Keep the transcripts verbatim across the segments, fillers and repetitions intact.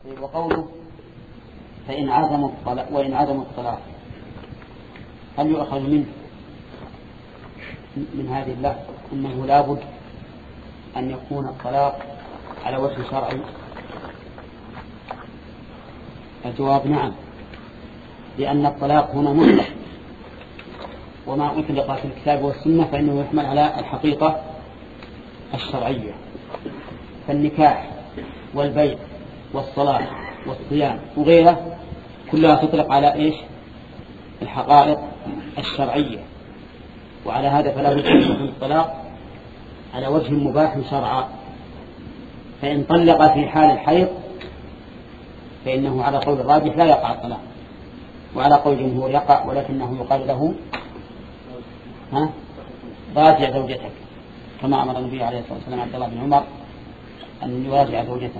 وقوله فإن عزموا الطلاق وإن عزموا الطلاق هل يؤخذ منه من هذه اللفظ أنه لابد أن يكون الطلاق على وجه شرعي؟ الجواب نعم، لأن الطلاق هنا مطلق، وما أطلق في الكتاب والسنة فإنه يحمل على الحقيقة الشرعية. فالنكاح والبيع والصلاة والصيام وغيره كلها تطلق على إيش؟ الحقائق الشرعية. وعلى هذا فلا بد أن يكون الطلاق على وجه مباح شرعا. فإن طلق في حال الحيض فإنه على قول الراجح لا يقع الطلاق، وعلى قول الجمهور يقع، ولكنه يقال له ها راجع زوجتك، كما أمر النبي عليه الصلاة والسلام عبد الله بن عمر أن يراجع زوجته.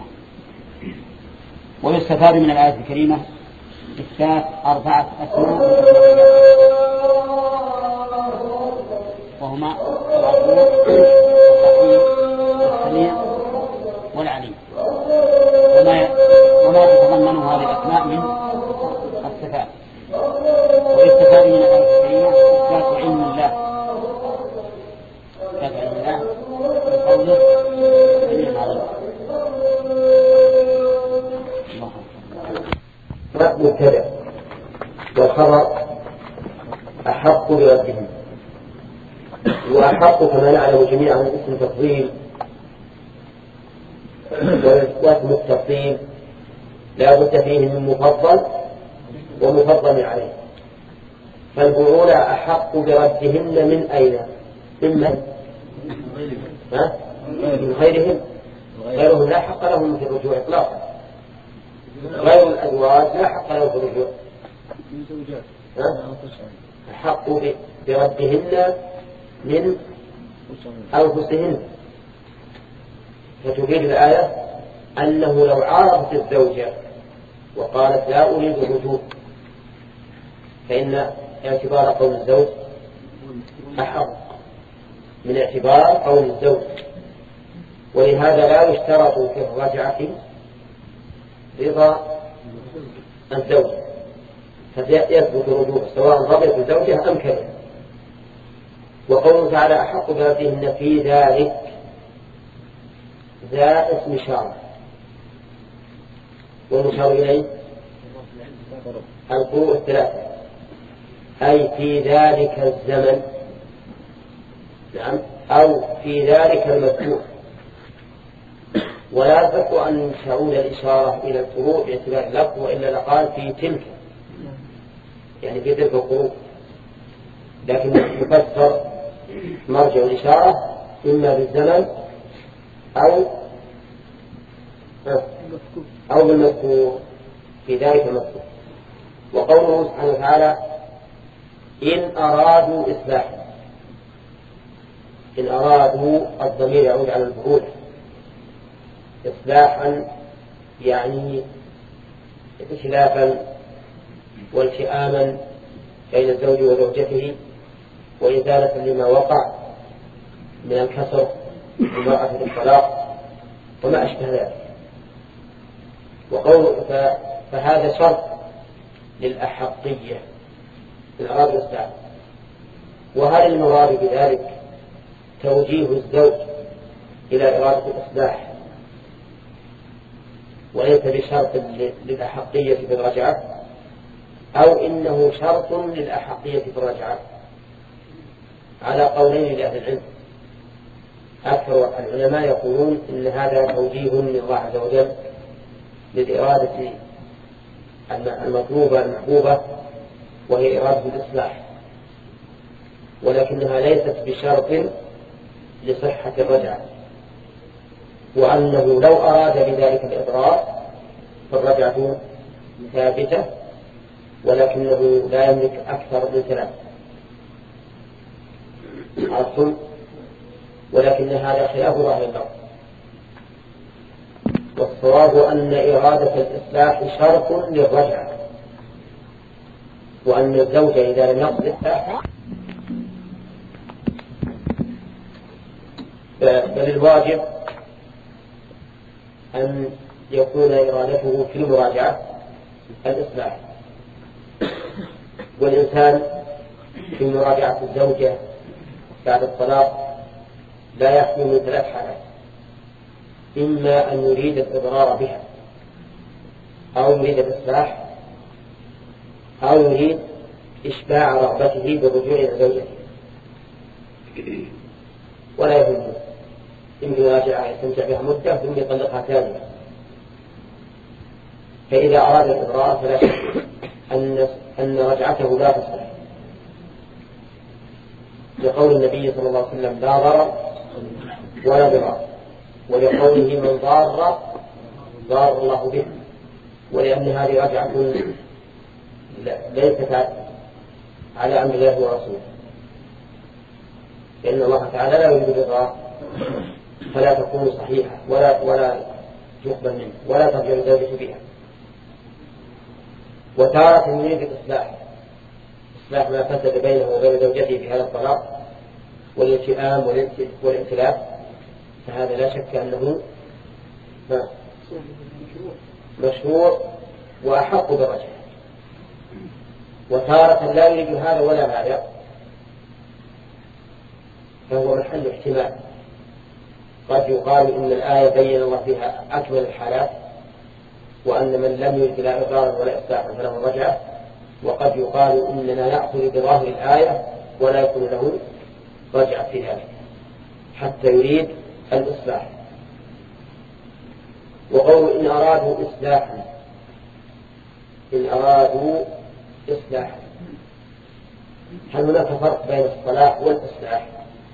ويستفاد من الآية الكريمة إثبات أربعة أسماء وهما الغفور والسميع والعليم، وما وما تتضمن هذه الأسماء من الصفات. ويستفاد من الآية الكريمة إثبات علم الله، إثبات علم الله بقوله سميع عليم. مبتدأ والخبر أحق بردهم، وأحق كما نعلم جميعا اسم تفضيل، واسم التفضيل لا بد فيه من مفضل ومفضل عليه. فالبعولة أحق بردهن من أين؟ ممن؟ من غيرهم، غيرهم لا حق لهم في الرجوع إطلاقا، غير الأزواج لا حق لهم في الرجوع، أحق بردهن من أنفسهن. فتفيد الآية أنه لو عارضت الزوجة وقالت لا أريد الرجوع فإن اعتبار قول الزوج أحق من اعتبار قول الزوج. ولهذا لا يشترط في الرجعة رضا الزوج، فيثبت الرجوع سواء رضيت الزوجة أم كذا. وقوله تعالى أحق بردهن في ذلك، ذا اسم إشارة، والمشار إليه القروء الثلاثة، أي في ذلك الزمن، نعم، أو في ذلك المذكور. ولا يصح أن تعود الإشارة إلى القروء باعتبار اللفظ، وإلا لقال في تلك، يعني في تلك القروء، لكن يفسر مرجع الإشارة إما بالزمن أو أو بالمذكور، في ذلك المذكور. وقوله سبحانه وتعالى إن أرادوا إصلاحا، إن أرادوا الضمير يعود على الفعول، إصلاحا يعني إخلافا والتئاما بين الزوج وزوجته، وإزالة لما وقع من الكسر المرأة في الطلاق وما أشبه ذلك. وقول فهذا شرط للأحقية إن أراد الإصلاح. وهل المراد بذلك توجيه الزوج إلى إرادة الإصلاح وليس بشرط للأحقية في الرجعة، أو إنه شرط للأحقية في الرجعة؟ على قولين لأهل العلم. أكثر العلماء يقولون إن هذا توجيه من الله عز وجل للإرادة المطلوبة المحبوبة، وهي إرادة الإصلاح، ولكنها ليست بشرط لصحة الرجعة، وأنه لو أراد بذلك الإضرار فالرجعة ثابتة، ولكنه لا يملك أكثر من ثلاث عرفتم. ولكن هذا خلاف ظاهر اللفظ، والصواب أن إرادة الإصلاح شرط للرجعة، وأن الزوج إذا لم يقصد الإصلاح بل الواجب أن يكون إرادته في المراجعة الإصلاح. والإنسان في مراجعة الزوجة بعد الطلاق لا يخلو من ثلاث حالات: إما أن يريد الإضرار بها، أو يريد الإصلاح، أو يريد إشباع رغبته بالرجوع إلى زوجته، ولا يهم إن يراجعها يستمتع بها مدة ثم يطلقها ثانية. فإذا أراد الإضرار فلا شك أن أن رجعته لا تصح، لقول النبي صلى الله عليه وسلم: لا ضرر ولا ضرار، ولقوله: من ضار ضار الله به، ولأن هذه رجعة ليست على أمر الله ورسوله، لأن الله تعالى لا يريد الإضرار، فلا تكون صحيحة ولا ولا يقبل منه ولا ترجع الزوجة بها. وتارة يريد الإصلاح، إصلاح ما فسد بينه وبين زوجته في هذا الطلاق والالتئام والائتلاف، فهذا لا شك أنه مشروع وأحق بالرجعة. وتارة لا يريد هذا ولا هذا، فهو محل احتمال. قد يقال إن الآية بين الله فيها أكمل الحالات، وأن من لم يرد لا إضرارا ولا إصلاحا فله رجعة. وقد يقال إننا نأخذ بظاهر الآية ولا يكون له رجعة في ذلك حتى يريد الإصلاح. وقول إن أرادوا إصلاحا، إن أرادوا إصلاحا، هل هناك فرق بين الصلاح والإصلاح؟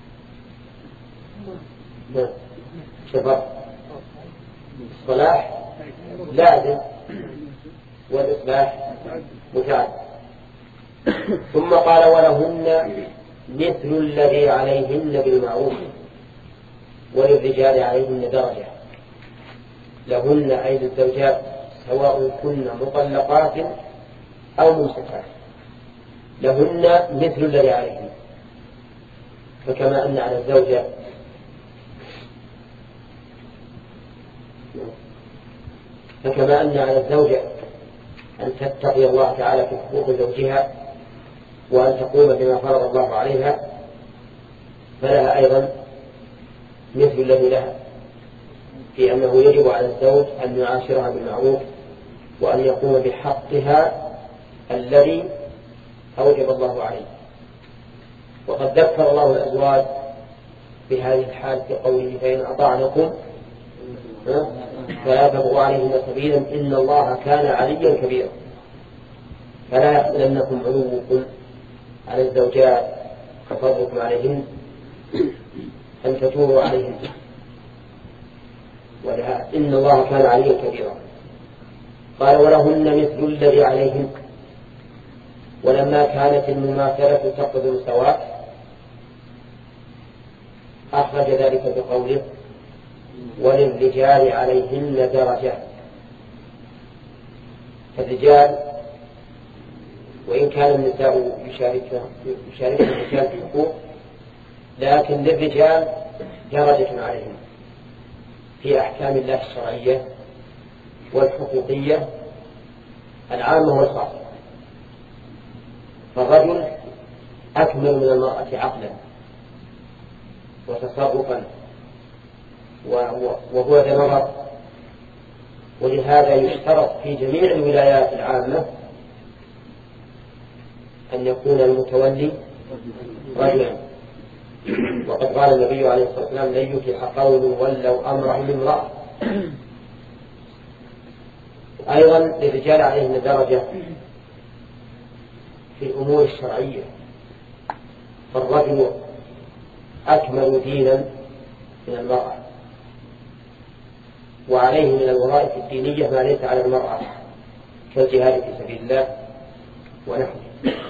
لا، شفر. الصلاح لازم والإصلاح متعد. ثم قال: ولهن مثل الذي عليهن بالمعروف وللرجال عليهن درجة. لهن أي للزوجات، سواء كن مطلقات أو ممسكات، لهن مثل الذي عليهن. فكما أن على الزوجة فكما أن على الزوجة أن تتقي الله تعالى في حقوق زوجها وأن تقوم بما فرض الله عليها، فلها أيضا مثل الذي لها، في أنه يجب على الزوج أن يعاشرها بالمعروف وأن يقوم بحقها الذي أوجب الله عليه. وقد ذكر الله الأزواج بهذه الحال في قوله: فإن أطعنكم فلا تبغوا عليهن سبيلا إن الله كان عليا كبيرا. فلا يحملنكم علوكم على الزوجات كفضلكم عليهن أن تجوروا عليهن، ولها إن الله كان عليا كبيرا. قال: ولهن مثل الذي عليهن. ولما كانت المماثلة تقتضي السواء أخرج ذلك بقوله: وللرجال عليهن درجة. فالرجال وإن كان النساء يشاركن الرجال في الحقوق، لكن للرجال درجة عليهم في أحكام الله الشرعية والحقوقية العامة والخاصة. فالرجل أكمل من المرأة عقلا وتصرفا وهو ذا نظر، ولهذا يشترط في جميع الولايات العامة أن يكون المتولي رجلا. وقد قال النبي عليه الصلاة والسلام: لن يفلح قوم ولوا أمرهم امرأة. أيضا للرجال عليهن درجة في الأمور الشرعية، فالرجل أكمل دينا من المرأة، وعليه من الوظائف الدينية ما ليس على المرأة كالجهاد في سبيل الله ونحوه.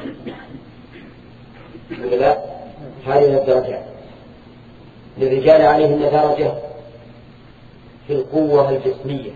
ولذا هذه الدرجات. للرجال عليهن درجة في القوة الجسمية،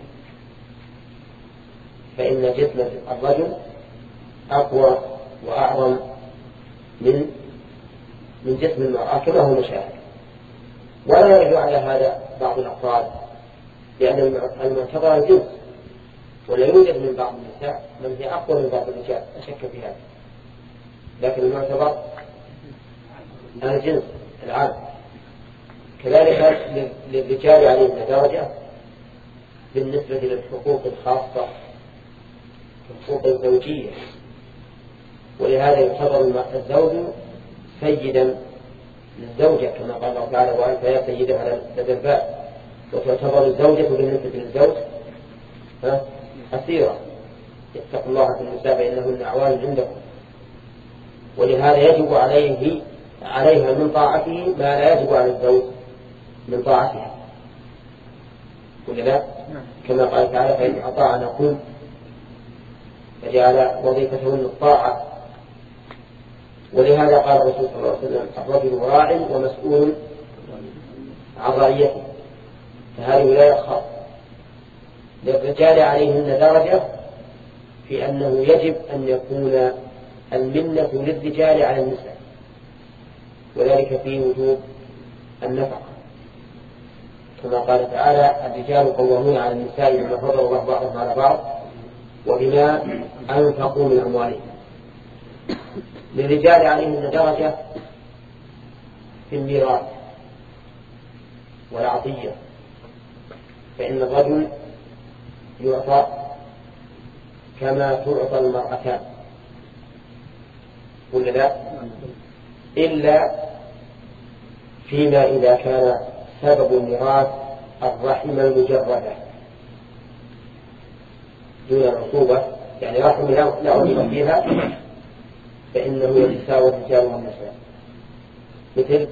فإن جسم الرجل أقوى وأعظم من من جسم المرأة كما هو مشاهد. ولا يرجع على هذا بعض الأفراد لأن المعتبر الجنس، ولا يوجد من بعض النساء من هي أقوى من بعض الرجال، أشك في هذا، لكن المعتبر الجنس العام. كذلك للرجال عليهم درجة بالنسبة للحقوق الخاصة، الحقوق الزوجية، ولهذا يعتبر الزوج سيدا للزوجة كما قال الله تعالى وأنت يا سيدها على لدى الباب، وتعتبر الزوجة بالنسبة للزوج أسيرة. اتقوا الله في النساء فإنهن أعوان عندكم. ولهذا يجب عليه عليها من طاعته ما لا يجب على الزوج من طاعتها، ولا لا؟ كما قال تعالى فإن أطاعنكم فجعل وظيفتهن الطاعة. ولهذا قال الرسول صلى الله عليه وسلم الرجل راع ومسؤول عن رعيته، فهذه ولاية خاصة. للرجال عليهن درجة في أنه يجب أن يكون المنة للرجال على النساء، وذلك في وجوب النفقة كما قال تعالى الرجال قوامون على النساء بما فضل الله بعضهم على بعض وبما أنفقوا من أموالهم. للرجال عليهن درجة في الميراث والعطية، فإن الرجل يعطى كما تعطى المرأتان، ولا لا؟ إلا فيما إذا كان سبب الميراث الرحم المجردة دون العصوبة، يعني رحم لا عصوبة فيها، فإنه يتساوى الرجال والنساء، مثل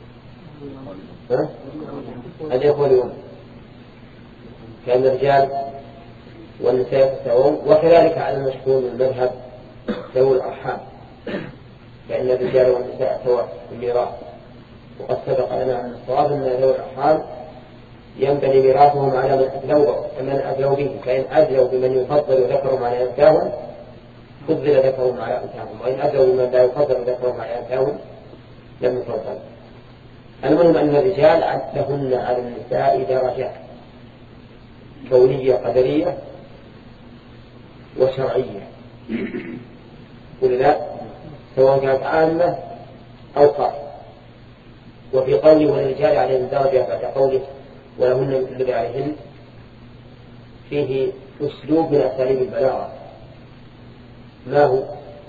الإخوة الأم، كأن الرجال والنساء يتساوون. وكذلك على المشهور من المذهب ذوي الأرحام، فإن الرجال والنساء سواء في الميراث. وقد سبق لنا أن الصواب أن ذوي الأرحام ينبني ميراثهم على من أدلوا من أدلوا به، فإن أدلوا بمن يفضل ذكرهم على أنثاهم فضل ذكرهم على أنثاهم، وإن أدلوا بمن لا يفضل ذكرهم على أنثاهم لم يفضل. المهم أن الرجال لهن على النساء درجات كونية قدرية وشرعية، ولا سواء كانت عامة أو خاصة. وفي قوله وللرجال عليهم درجة بعد قوله ولهن مثل الذي عليهن فيه أسلوب من أساليب البلاغة. ما هو؟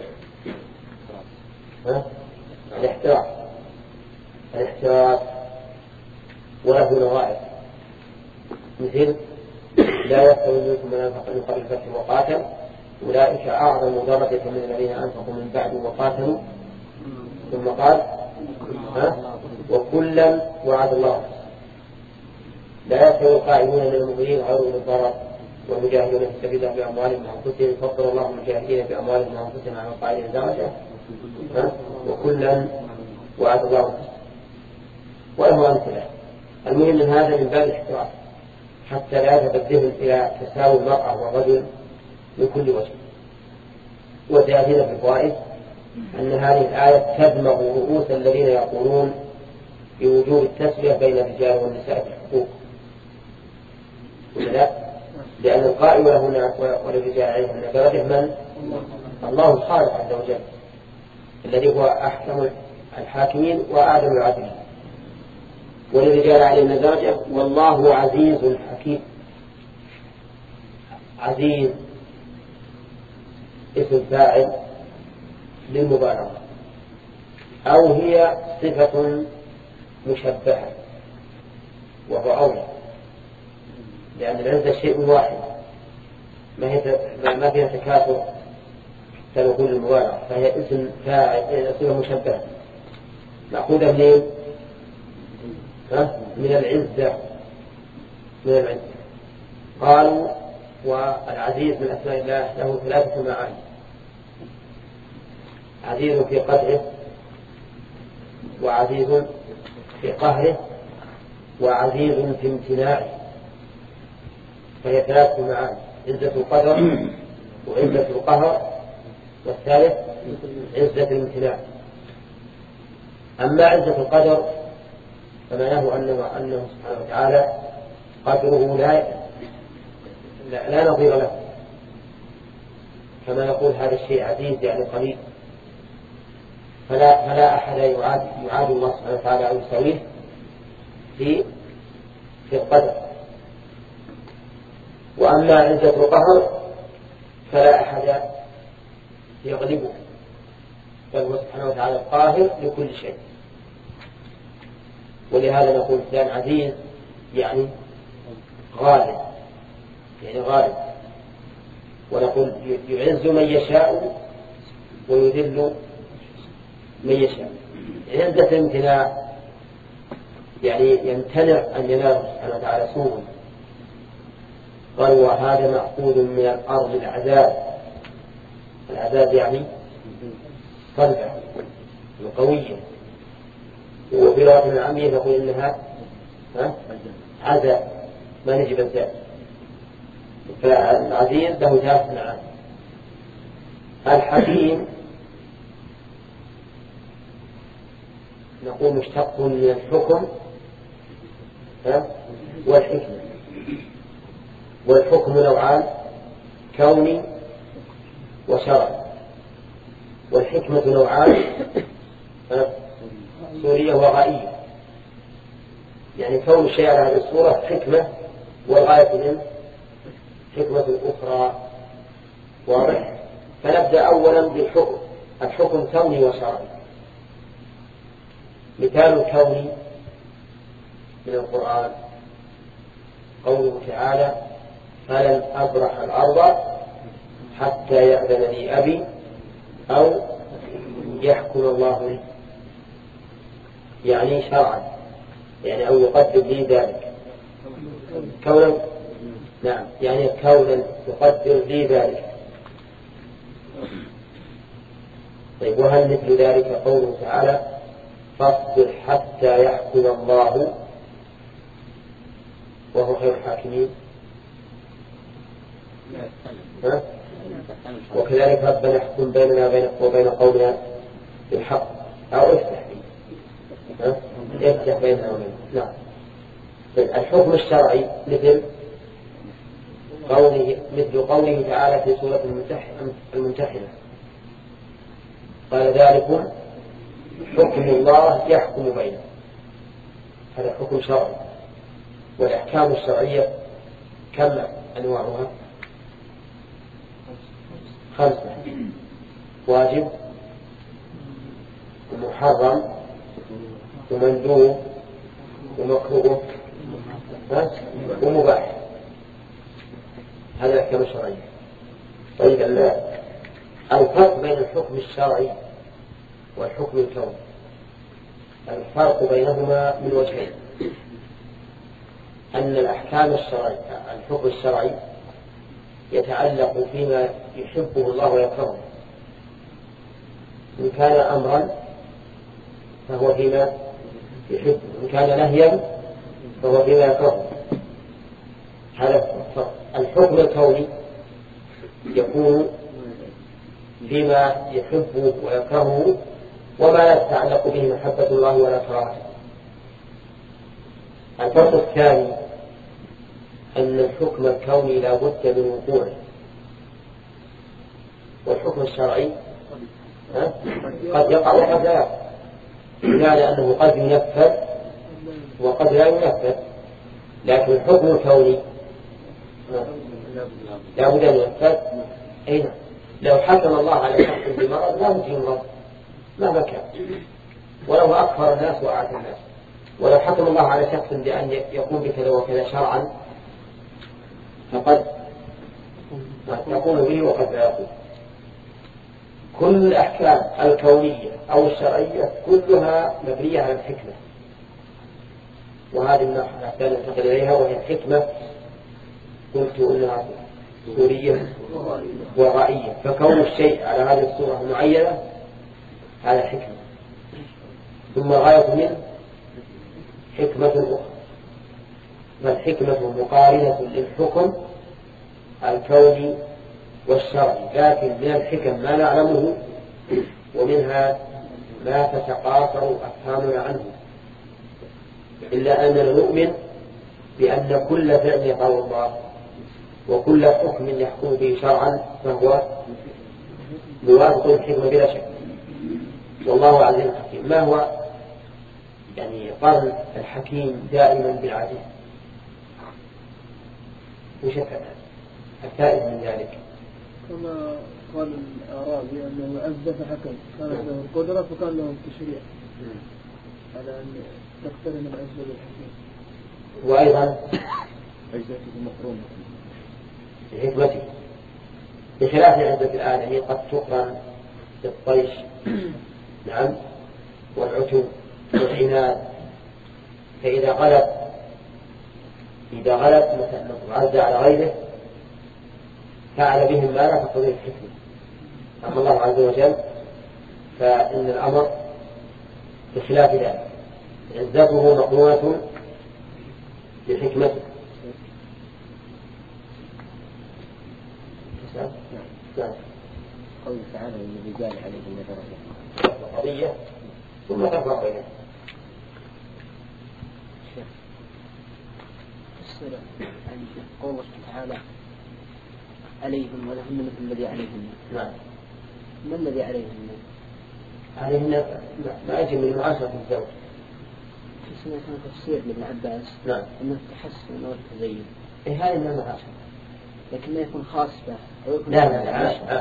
ها؟ الاحتراف الاحتراف وله نوائب، مثل لا يستوي منكم من أنفق من قبل الفتح وقاتل أولئك أعظم درجة من الذين أنفقوا من بعد وقاتلوا، ثم قال ها؟ وكلا وعد الله. لا يستوي القائمون من المؤمنين غير أولي الضرر والمجاهدون في سبيل الله بأموالهم وأنفسهم فضل الله المجاهدين بأموالهم وأنفسهم على القائلين درجة، وكلا وعد الله. وله أمثلة. المهم من هذا من باب الاحتراف حتى لا يذهب الذهن إلى تساوي المرأة والرجل من كل وجه. وسيأتينا في الفوائد أن هذه الآية تدمغ رؤوس الذين يقولون بوجوب التسوية بين الرجال والنساء في الحقوق، ولا؟ لأن القائل ولهن وللرجال عليهن درجة من؟ الله الخالق عز وجل الذي هو أحكم الحاكمين وأعلم العادلين. وللرجال عليهن درجة والله عزيز حكيم. عزيز اسم فاعل للمبالغة، أو هي صفة مشبهة وهو أولى، لأن العزة شيء واحد ما هي ما فيها تكاثر تنقل المبالغة، فهي اسم فاعل صفة مشبهة مأخوذة منين؟ من العزة من العزة. قالوا والعزيز من أسماء الله له ثلاثة معاني: عزيز في قدره، وعزيز في قهره، وعزيز في امتناعه. فهي ثلاثة معاني: عزة القدر وعزة القهر والثالث عزة الامتناع. أما عزة القدر فمعناه أنه, أنه سبحانه وتعالى قدره لا لا, لا نظير له، كما يقول هذا الشيء عزيز يعني قليل، فلا, فلا أحد يعاد, يعاد الله سبحانه وتعالى أو يسويه في في القدر. وأما عزة القهر فلا أحد يغلبه، بل هو سبحانه وتعالى القاهر لكل شيء. ولهذا نقول فلان عزيز يعني غالب، يعني غالب. ونقول يعز من يشاء ويذل من يشاء. عزة الامتناع يعني يمتنع أن ينال سبحانه وتعالى سوء. قال وهذا مأخوذ من الأرض العذاب. العذاب يعني صلبة وقوية. وفي لغة العامية نقول إنها عذاب ما نجب الزاد. فالعزيز له ثلاث معاني. الحكيم نقول مشتق من الحكم والحكمة. والحكم نوعان كوني وشرعي، والحكمة نوعان سورية وغائية. يعني كون الشيء على هذه الصورة حكمة، والغاية منه حكمة أخرى. واضح؟ فنبدأ أولا بالحكم. الحكم كوني وشرعي. مثال كوني من القرآن قوله تعالى فلن أبرح الأرض حتى يأذن لي أبي أو يحكم الله لي، يعني شرعا، يعني أو يقدر لي ذلك كونا. نعم، يعني كونا يقدر لي ذلك. طيب وهل مثل ذلك قوله تعالى فاصبر حتى يحكم الله وهو خير الحاكمين؟ وكذلك ربنا احكم بيننا وبين قومنا بالحق أو افتح افتح بيننا وبين. نعم. الحكم الشرعي مثل قوله مثل قوله تعالى في سورة الممتحنة قال ذلكم حكم الله يحكم بيننا. هذا حكم شرعي. والأحكام الشرعية كم أنواعها؟ خمسة: واجب ومحرم ومندوب ومكروه ومباح. هذا الأحكام الشرعية. طيب الفرق بين الحكم الشرعي والحكم الكوني، الفرق بينهما من وجهين: أن الأحكام الشرعية الحكم الشرعي يتعلق فيما يحبه الله ويكرهه، إن كان أمرا فهو فيما يحبه، إن كان نهيا فهو فيما يكرهه. هذا الحكم الكوني يكون فيما يحبه ويكرهه وما لا تتعلق به محبة الله ولا كراهته. الفرق الثاني أن الحكم الكوني لا بد من وقوعه، والحكم الشرعي قد يقع وقد لا يقع، لأنه قد ينفذ وقد لا ينفذ. لكن الحكم الكوني لا بد أن ينفذ. أين لو حكم الله على شخص بمرض لا بد يمرض مهما كان، ولو أكثر الناس وأعتى الناس. ولو حكم الله على شخص بأن يقوم بكذا وكذا شرعا فقد يقوم به وقد لا يقوم. كل الأحكام الكونية أو الشرعية كلها مبنية على الحكمة، وهذه الأحكام ننتقل إليها وهي الحكمة. قلت إنها سورية وغائية، فكون الشيء على هذه الصورة المعينة هذا حكمة، ثم غاية منه حكمة أخرى. فالحكمة مقارنة للحكم الكوني والشرعي، لكن من الحكم ما نعلمه ومنها ما تتقاطر أفهامنا عنه، إلا أننا نؤمن بأن كل فعل يفعله الله وكل حكم يحكم به شرعا فهو موافق الحكمة بلا شك. والله عزيز حكيم. ما هو يعني قرن الحكيم دائما بالعزيز؟ وش الفائد من ذلك؟ كما قال الأعرابي أنه عز فحكم، كانت له القدرة فكان له التشريع على أن تقترن العز بالحكيم. وأيضا عزته مقرونة بحكمته، بخلاف عزة الآدمي قد تقرن بالطيش نعم والعتو والعناد. فإذا غلب إذا غلب مثلا عز على غيره فعل بهم ما لا تقتضيه الحكمة. أما الله عز وجل فإن الأمر بخلاف ذلك، عزته مقرونة بحكمته. قوله تعالى الرجال عليهم درجة قضية ثم تفرق إليه. تفسير عن قوله تعالى عليهم ولهن مثل الذي عليهم. نعم. ما الذي عليهم؟ عليهن ما يجب من معاشرة الزوج. سمعت تفسير لابن عباس نعم أنه التحسن أو التزين. إيه هذه من المعاشرة، لكن ما يكون خاص به. لا لا لا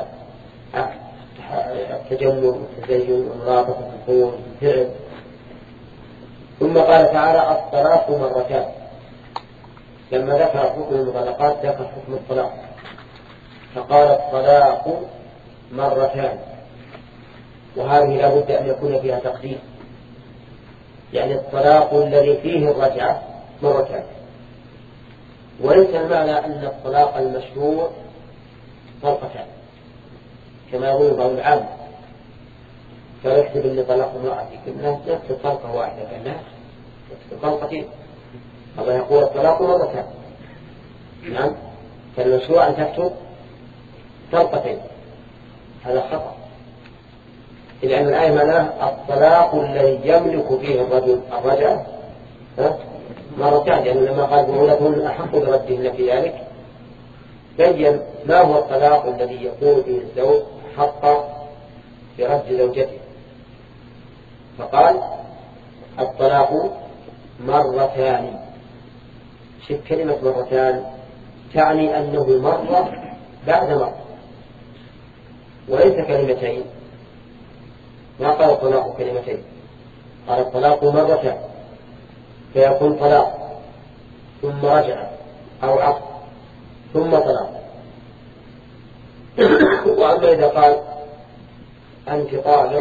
التجمل والتزين والمرابطة في القول والفعل. ثم قال تعالى الطلاق مرتان. لما ذكر حكم المطلقات ذكر حكم الطلاق فقال الطلاق مرتان، وهذه لا بد أن يكون فيها تقدير، يعني الطلاق الذي فيه الرجعة مرتان. وليس المعنى أن الطلاق المشروع طلقتان كما يقول بعض العام فيكتب أن طلاق امرأتي كنا نكتب طلقة واحدة كنا نكتب طلقتين. الله يقول الطلاق مرتان. نعم فالمشروع أن تكتب طلقتين، هذا خطأ، لأن الآية معناها الطلاق الذي يملك فيه الرجل الرجعة مرتان، لأنه لما قال بعولتهن أحق بردهن في ذلك بين ما هو الطلاق الذي يقول به الزوج حق برد زوجته. فقال الطلاق مرتان. شوف كلمة مرتان تعني أنه مرة بعد مرة وليس كلمتين. ما قال الطلاق كلمتين، قال الطلاق مرتان، فيكون طلاق ثم رجع أو عقد ثم طلاق. وأما إذا قال أنت طالق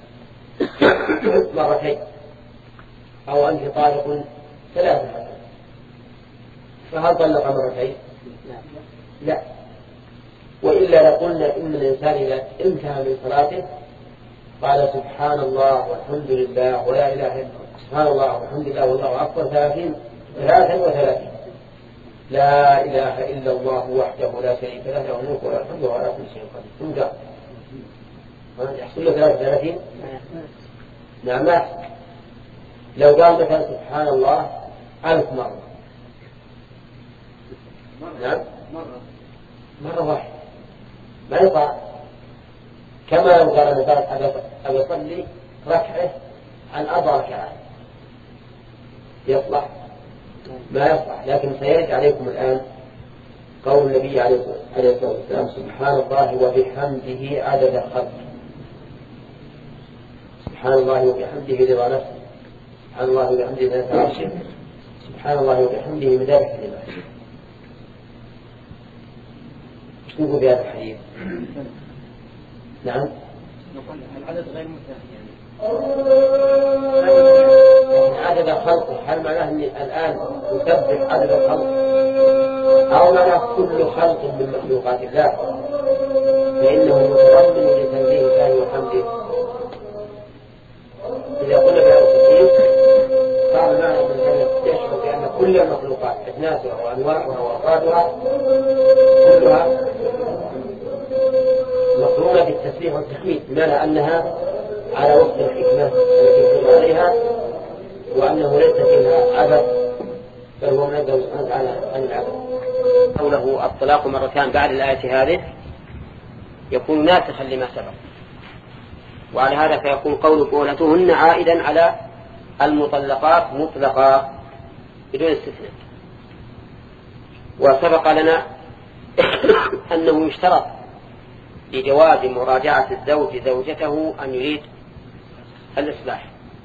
مرتين أو أنت طالق ثلاثة فهل طلق مرتين؟ لا. وإلا لقلنا إن الإنسان إذا انتهى من صلاته قال سبحان الله والحمد لله ولا إله إلا الله، سبحان الله والحمد لله والله أكبر ثلاثين ثلاثا وثلاثين، لا إله إلا الله وحده لا شريك له له الملك وله الحمد وهو على كل شيء قدير. ثم قال يحصل له ثلاثة وثلاثين. نعم ما يحصل. لو قال مثلا سبحان الله ألف مرة نعم مرة مرة واحدة ما يطلع. كما لو قال مثلا أبي أصلي ركعة عن أربع ركعات يصلح؟ ما يصلح. لكن سيرد عليكم الآن قول النبي عليه الصلاة والسلام سبحان الله وبحمده عدد خلقه، سبحان الله وبحمده رضا نفسه، سبحان الله وبحمده ذات عرشه، سبحان الله وبحمده مداد كلماته. ايش نقول بهذا الحديث؟ نعم العدد غير منتهي يعني عدد خلقه. هل معناه أن الآن يسبح عدد الخلق أو معناه كل خلق من مخلوقات الله؟ فإنه متضمن لتنزيه الله وحمده. إذا قلنا بهذا التكليف قال معنى من ذلك يشعر بأن كل المخلوقات أجناسها وأنواعها وأفرادها كلها مقرونة بالتسبيح والتحميد، بمعنى أنها على وفق الحكمة التي يدل عليها، وأنه ليس فيها عبث بل هو منزل سبحانه وتعالى عن العبد. قوله الطلاق مرتان بعد الآية هذه يكون ناسخا لما سبق، وعلى هذا فيكون قول قولتهن عائدا على المطلقات مطلقا بدون استثناء. وسبق لنا أنه يشترط لجواز مراجعة الزوج زوجته أن يريد الإصلاح،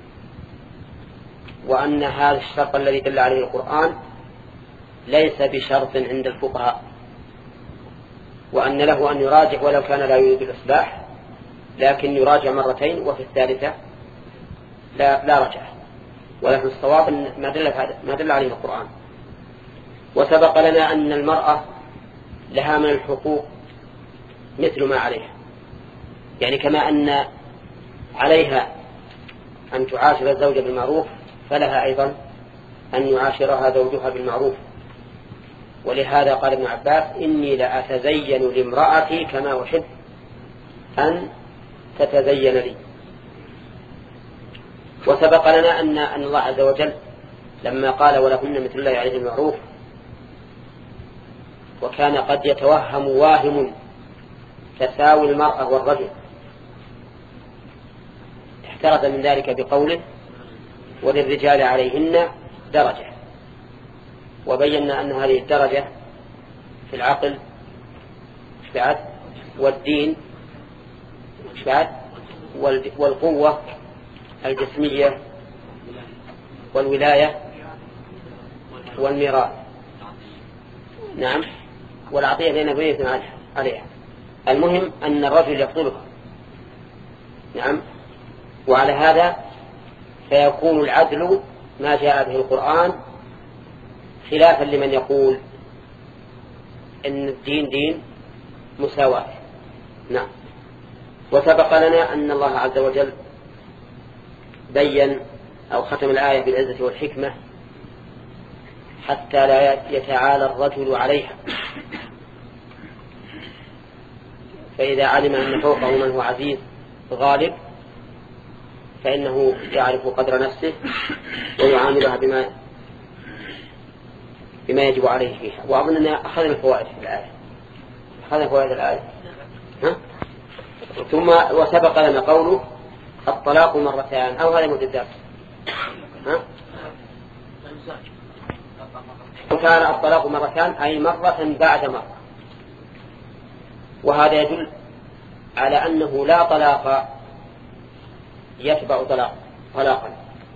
وأن هذا الشرط الذي دل عليه القرآن ليس بشرط عند الفقهاء، وأن له أن يراجع ولو كان لا يريد الإصلاح، لكن يراجع مرتين وفي الثالثة لا, لا رجع. ولكن الصواب ما دل, ما دل عليه القرآن. وسبق لنا أن المرأة لها من الحقوق مثل ما عليها، يعني كما أن عليها أن تعاشر الزوج بالمعروف فلها أيضا أن يعاشرها زوجها بالمعروف. ولهذا قال ابن عباس إني لأتزين لامرأتي كما أحب أن تتزين لي. وسبق لنا أن, أن الله عز وجل لما قال ولهن مثل الله عليه المعروف، وكان قد يتوهم واهم تساوي المرأة والرجل، احترز من ذلك بقوله وللرجال عليهن درجة، وبينا أن هذه الدرجة في العقل بعد والدين بعد والقوة الجسمية والولاية والميراث، نعم، والعطية بين بيت عليها. المهم أن الرجل يفضلها، نعم. وعلى هذا فيكون العدل ما جاء به القرآن، خلافا لمن يقول إن الدين دين مساواة، نعم. وسبق لنا أن الله عز وجل بين أو ختم الآية بالعزة والحكمة حتى لا يتعالى الرجل عليها، فإذا علم أن فوقه من هو عزيز غالب فإنه يعرف قدر نفسه ويعاملها بما بما يجب عليه فيها. وأظن أن أخذنا الفوائد في الآية، أخذنا فوائد الآية. ها؟ ثم وسبق لنا قوله الطلاق مرتان، أو هذا مدة الدرس. ها؟ وكان الطلاق مرتان أي مرة بعد مرة، وهذا يدل على أنه لا طلاق يتبع طلاق طلاقا،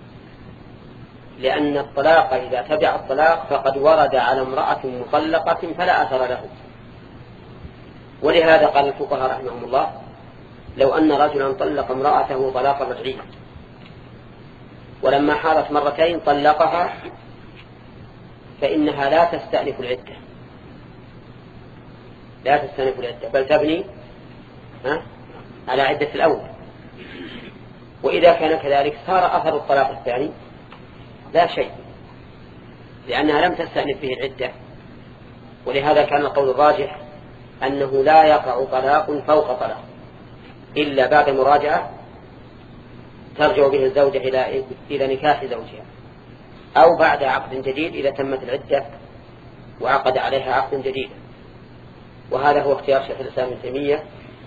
لأن الطلاق إذا تبع الطلاق فقد ورد على امرأة مطلقة فلا أثر له. ولهذا قال الفقهاء رحمهم الله لو أن رجلا طلق امرأته طلاقا رجعيا ولما حارت مرتين طلقها فإنها لا تستأنف العدة، لا تستأنف العدة بل تبني ها على عدة الأول. وإذا كان كذلك صار أثر الطلاق الثاني لا شيء، لأنها لم تستأنف به العدة. ولهذا كان القول الراجح أنه لا يقع طلاق فوق طلاق إلا بعد مراجعة ترجع به الزوجة إلى إلى نكاح زوجها، أو بعد عقد جديد إذا تمت العدة وعقد عليها عقد جديد. وهذا هو اختيار شيخ الإسلام ابن تيمية،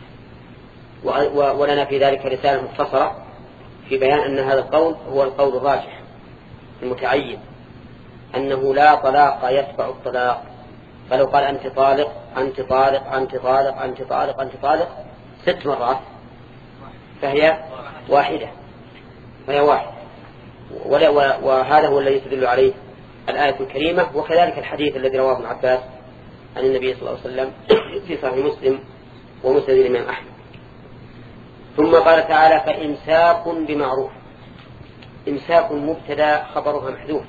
ولنا في ذلك رسالة مختصرة في بيان أن هذا القول هو القول الراجح المتعين، أنه لا طلاق يتبع الطلاق. فلو قال أنت طالق أنت طالق أنت طالق أنت طالق أنت طالق ست مرات فهي واحدة فهي واحدة. وهذا هو الذي تدل عليه الآية الكريمة، وكذلك الحديث الذي رواه ابن عباس عن النبي صلى الله عليه وسلم في صحيح مسلم ومسند الإمام أحمد. ثم قال تعالى فإمساك بمعروف. إمساك مبتدا خبرها محذوف،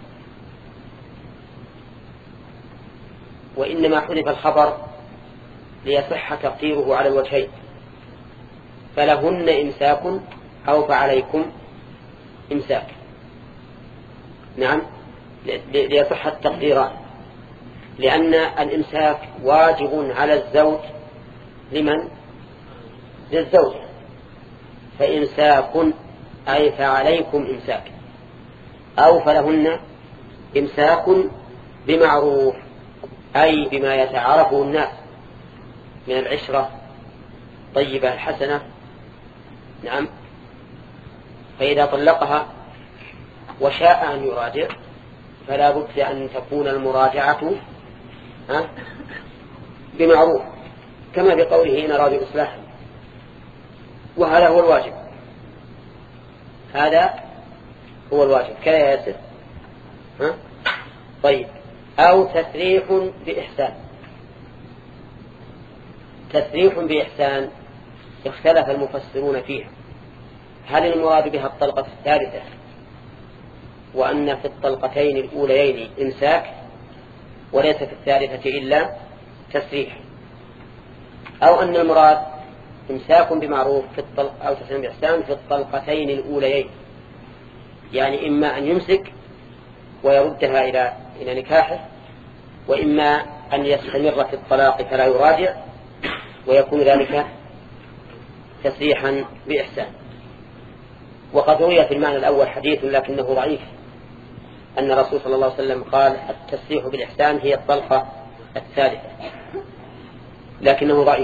وإنما حذف الخبر ليصح تقديره على الوجهين، فلهن إمساك أو فعليكم إمساك، نعم، ليصح التقديران، لأن الإمساك واجب على الزوج لمن؟ للزوج. فإمساك أي فعليكم إمساك، أو فلهن إمساك بمعروف أي بما يتعارفه الناس من العشرة طيبة الحسنة. نعم. فإذا طلقها وشاء أن يراجع فلا بد أن تكون المراجعة بمعروف كما بقوله إن أرادوا إصلاحا، وهذا هو الواجب. هذا هو الواجب كذا يا ياسر. ها؟ طيب. أو تسريح بإحسان. تسريح بإحسان اختلف المفسرون فيها، هل المراد بها الطلقة الثالثة وأن في الطلقتين الأوليين إمساك وليس في الثالثة إلا تسريح، أو أن المراد إمساك بمعروف في الطلق أو تسريح بإحسان في الطلقتين الأوليين، يعني إما أن يمسك ويردها إلى إلى نكاحه، وإما أن يستمر في الطلاق فلا يراجع ويكون ذلك تسريحا بإحسان. وقد روي في المعنى الأول حديث لكنه ضعيف أن الرسول صلى الله عليه وسلم قال التسريح بالإحسان هي الطلقة الثالثة، لكنه ضعيف.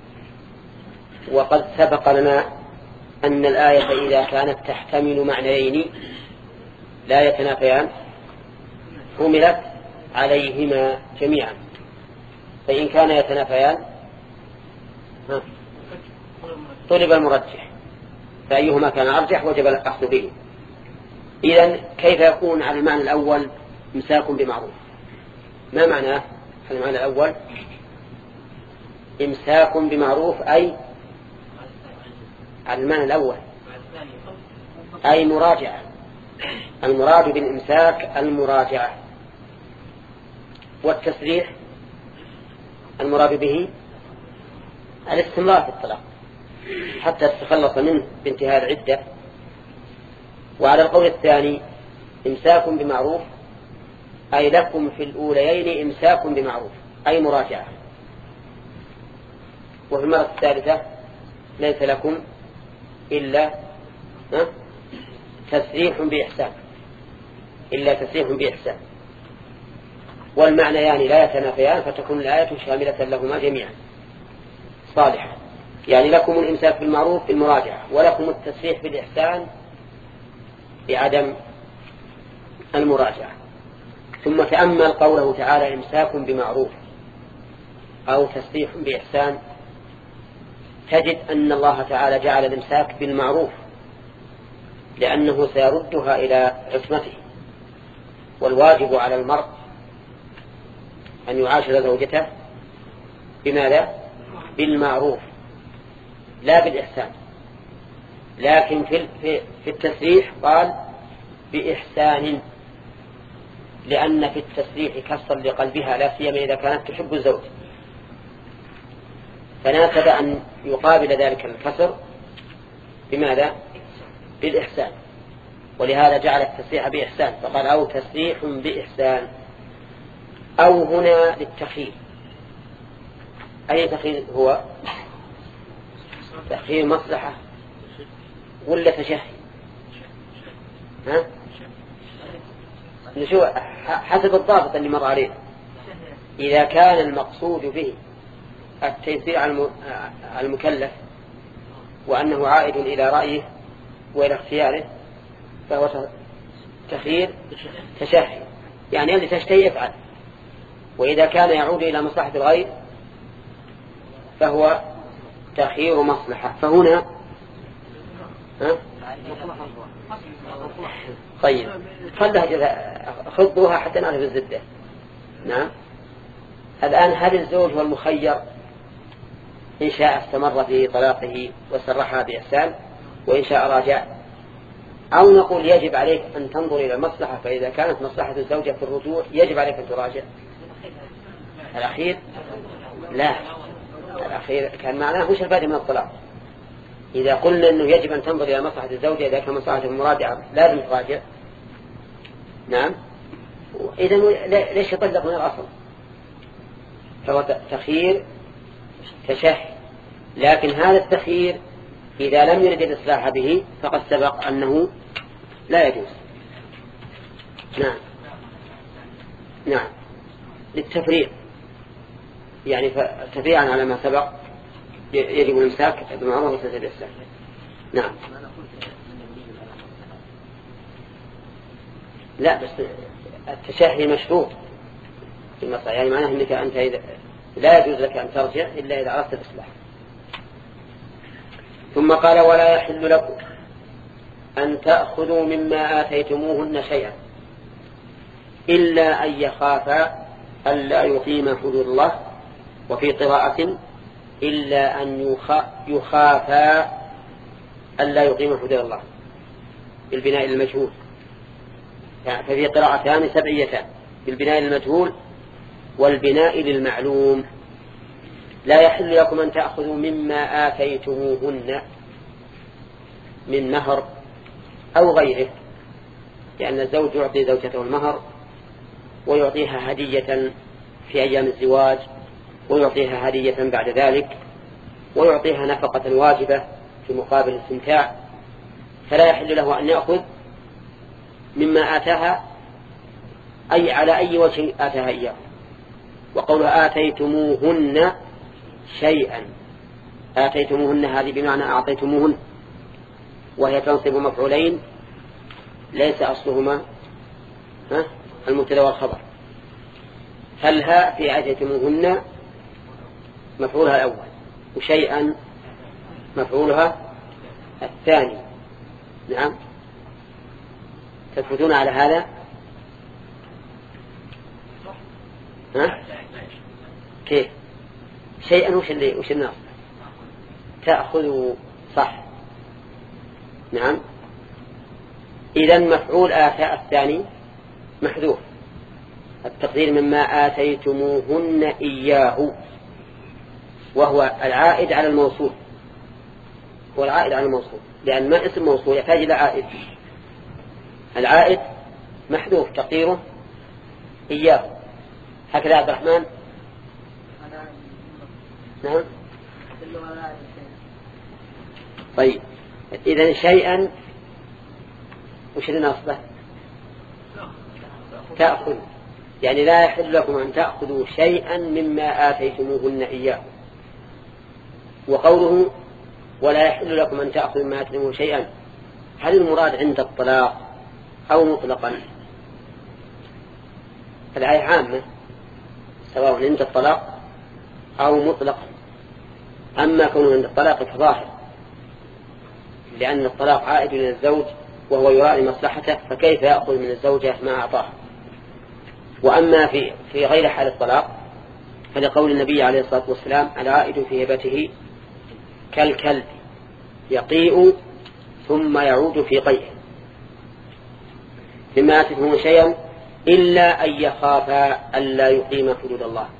وقد سبق لنا أن الآية إذا كانت تحتمل معنيين لا يتنافيان حملت عليهما جميعا، فإن كان يتنافيان طلب المرجح، فأيهما كان أرجح وجب الأخذ به. إذن كيف يكون على المعنى الأول إمساك بمعروف؟ ما معناه على المعنى الأول؟ إمساك بمعروف أي على المعنى الأول أي مراجعة. المراد بالإمساك المراجعة، والتسريح المراد به الاستمرار في الطلاق حتى تتخلص منه بانتهاء العدة. وعلى القول الثاني إمساك بمعروف أي لكم في الأوليين إمساك بمعروف أي مراجعة، وفي المرة الثالثة ليس لكم إلا تسريح بإحسان إلا تسريح بإحسان. والمعنى يعني لا يتنافيان، فتكون الآية شاملة لهما جميعا صالحة. يعني لكم الإمساك بالمعروف بالمراجعة، ولكم التسريح بالإحسان بعدم المراجعة. ثم تأمل قوله تعالى إمساك بمعروف أو تسريح بإحسان، تجد أن الله تعالى جعل الإمساك بالمعروف لأنه سيردها إلى عصمته، والواجب على المرء أن يعاشر زوجته بماذا؟ بالمعروف لا بالإحسان. لكن في في التسريح قال بإحسان، لأن في التسريح كسر لقلبها لا سيما إذا كانت تحب الزوج، فناسب أن يقابل ذلك الكسر بماذا؟ بالإحسان. ولهذا جعل التسريح بإحسان فقال أو تسريح بإحسان. أو هنا للتخيير. أي تخيير هو؟ تخيير مصلحة ولا تشهي؟ ها؟ نشوف حسب الضابط اللي مر عليه. إذا كان المقصود به التيسير على المكلف وأنه عائد إلى رأيه وإلى اختياره فهو تخيير تشهي، يعني اللي تشتهي يفعل. وإذا كان يعود إلى مصلحة الغير فهو تخيير مصلحة. فهنا ها؟ طيب خلها خذوها حتى نعرف الزبدة. نعم. الآن هل الزوج والمخير إن شاء استمر في طلاقه وسرحها بإحسان وإن شاء راجع، أو نقول يجب عليك أن تنظر إلى المصلحة، فإذا كانت مصلحة الزوجة في الرجوع يجب عليك أن تراجع؟ الأخير لا، الأخير كان معناه وش الفائدة من الطلاق؟ إذا قلنا أنه يجب أن تنظر إلى مصلحة الزوجة إذا كان مصلحة المراجعة لازم تراجع. نعم. إذا ليش يطلق من الأصل؟ فهو تخيير تشهي، لكن هذا التخيير إذا لم يرد الإصلاح به فقد سبق أنه لا يجوز. نعم. نعم. للتفريع، يعني تفريعا على ما سبق يجب الإمساك بمعروف وتسريع الإحسان. نعم. لا بس التشهي مشروط في المصلحة، يعني معناه أنك أنت إذا لا يجوز لك أن ترجع إلا إذا أردت الإصلاح. ثم قال ولا يحل لكم أن تأخذوا مما آتيتموهن شيئا إلا أن يخافا ألا يقيم حدود الله، وفي قراءة إلا أن يخافا ألا يقيم حدود الله بالبناء المجهول، يعني ففي قراءتان سبعيتان بالبناء المجهول والبناء للمعلوم. لا يحل لكم أن تأخذوا مما آتيتموهن من مهر أو غيره، لأن الزوج يعطي زوجته المهر ويعطيها هدية في أيام الزواج ويعطيها هدية بعد ذلك ويعطيها نفقة واجبة في مقابل الاستمتاع، فلا يحل له أن يأخذ مما آتاها أي على أي وجه آتاها إياه. وقولها آتيتموهن شيئا، آتيتموهن هذه بمعنى أعطيتموهن، وهي تنصب مفعولين ليس أصلهما المبتدا والخبر. فالها في آتيتموهن مفعولها الأول وشيئا مفعولها الثاني. نعم، تثبتون على هذا؟ ها؟ كيف شيئا وش اللي وش الناس تأخذوا صح؟ نعم. إذا مفعول آتاء الثاني محذوف، التقدير مما آتيتموهن إياه، وهو العائد على الموصول، هو العائد على الموصول، لأن ما اسم موصول يحتاج إلى عائد. العائد محذوف تقديره إياه. هكذا عبد الرحمن. نعم. طيب إذن شيئا وش النصبة؟ تأخذ، يعني لا يحل لكم أن تأخذوا شيئا مما آتيتموهن إياه. وقوله ولا يحل لكم أن تأخذوا مما آتيتموهن شيئا، هل المراد عند الطلاق أو مطلقا؟ الآية عامة سواء عند الطلاق أو مطلقا، أما كونه عند الطلاق فظاهر، لأن الطلاق عائد إلى الزوج وهو يراعي مصلحته، فكيف يأخذ من الزوجة ما أعطاه؟ وأما في في غير حال الطلاق فلقول النبي عليه الصلاة والسلام العائد في هبته كالكلب يقيء ثم يعود في قيئه. فيما آتيتموهن شيئا إلا أن يخافا ألا يقيم حدود الله.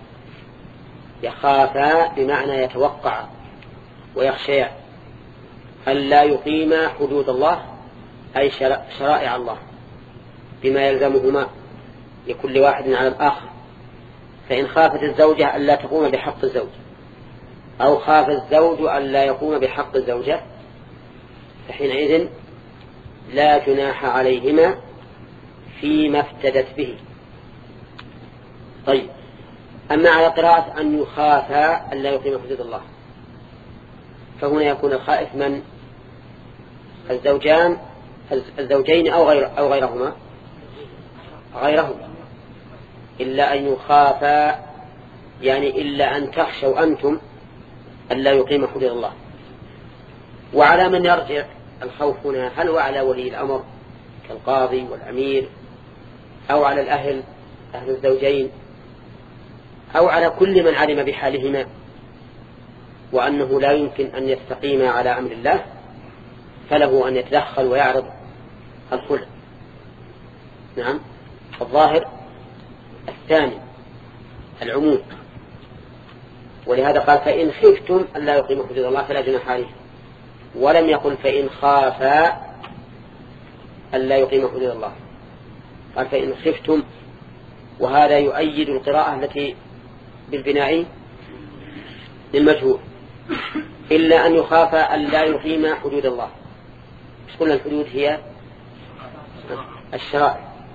يخافا بمعنى يتوقع ويخشى ألا يقيم حدود الله، أي شرائع الله بما يلزمهما لكل واحد على الآخر. فإن خافت الزوجة ألا تقوم بحق الزوج أو خاف الزوج ألا يقوم بحق الزوجة فحينئذ لا جناح عليهما فيما افتدت به. طيب، أما على قراءة أن يخافا ألا يقيم حدود الله، فهنا يكون الخائف من الزوجان الزوجين أو غير أو غيرهما غيرهما إلا أن يخافا، يعني إلا أن تخشوا أنتم ألا يقيم حدود الله. وعلى من يرجع الخوف هنا؟ هل هو على ولي الأمر كالقاضي والأمير، أو على الأهل أهل الزوجين، أو على كل من علم بحالهما وأنه لا يمكن أن يستقيم على أمر الله، فله أن يتدخل ويعرض الخلع. نعم، الظاهر الثاني العموم، ولهذا قال فإن خفتم ألا يقيموا حدود الله فلا جناح عليهم، ولم يقل فإن خافا ألا يقيموا حدود الله، قال فإن خفتم، وهذا يؤيد القراءة التي بالبناء للمجهول إلا أن يخاف ألا يقيم حدود الله. مش قلنا الحدود هي الشرائع،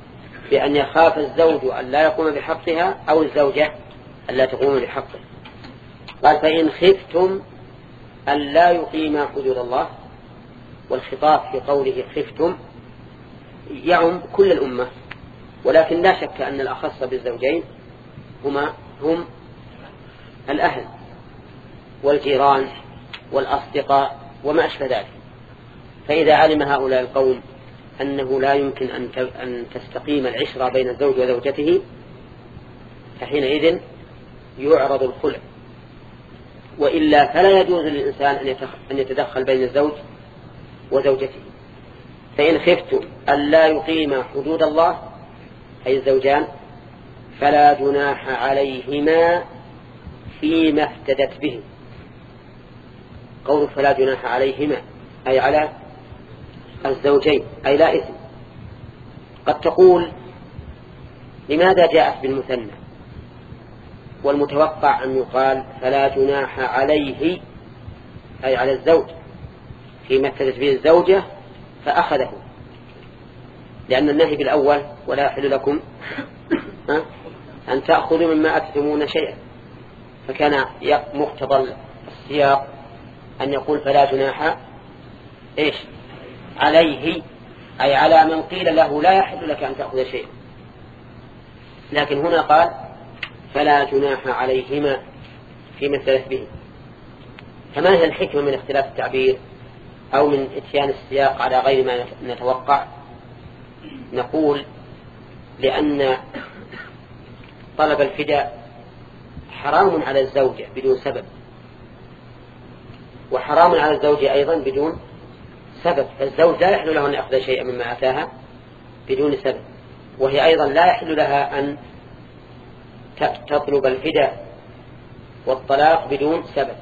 بأن يخاف الزوج أن لا يقوم بحقها أو الزوجة أن لا تقوم بحقه. قال فإن خفتم أن لا يقيم حدود الله، والخطاب في قوله خفتم يعم كل الأمة، ولكن لا شك أن الأخص بالزوجين هما هم الأهل والجيران والأصدقاء وما أشبه ذلك. فإذا علم هؤلاء القوم أنه لا يمكن أن تستقيم العشرة بين الزوج وزوجته فحينئذ يعرض الخلع، وإلا فلا يجوز للإنسان أن يتدخل بين الزوج وزوجته. فإن خفتم أن لا يقيم حدود الله أي الزوجان فلا جناح عليهما فيما افتدت به. قول فلا جناح عليهما أي على الزوجين، أي لا إثم. قد تقول لماذا جاءت بالمثنى؟ والمتوقع أن يقال فلا جناح عليه أي على الزوج فيما افتدت به الزوجة فأخذه، لأن النهي بالأول ولا يحل لكم أن تأخذوا مما أتتمون شيئا، فكان مقتضى السياق أن يقول فلا جناح إيش عليه أي على من قيل له لا يحل لك أن تأخذ شيئا. لكن هنا قال فلا جناح عليهما فيما افتدت به. فما هي الحكمة من اختلاف التعبير أو من اتيان السياق على غير ما نتوقع؟ نقول لأن طلب الفداء حرام على الزوجة بدون سبب، وحرام على الزوج أيضا بدون سبب. فالزوج لا يحل له أن يأخذ شيئا مما أتاها بدون سبب، وهي أيضا لا يحل لها أن تطلب الفداء والطلاق بدون سبب.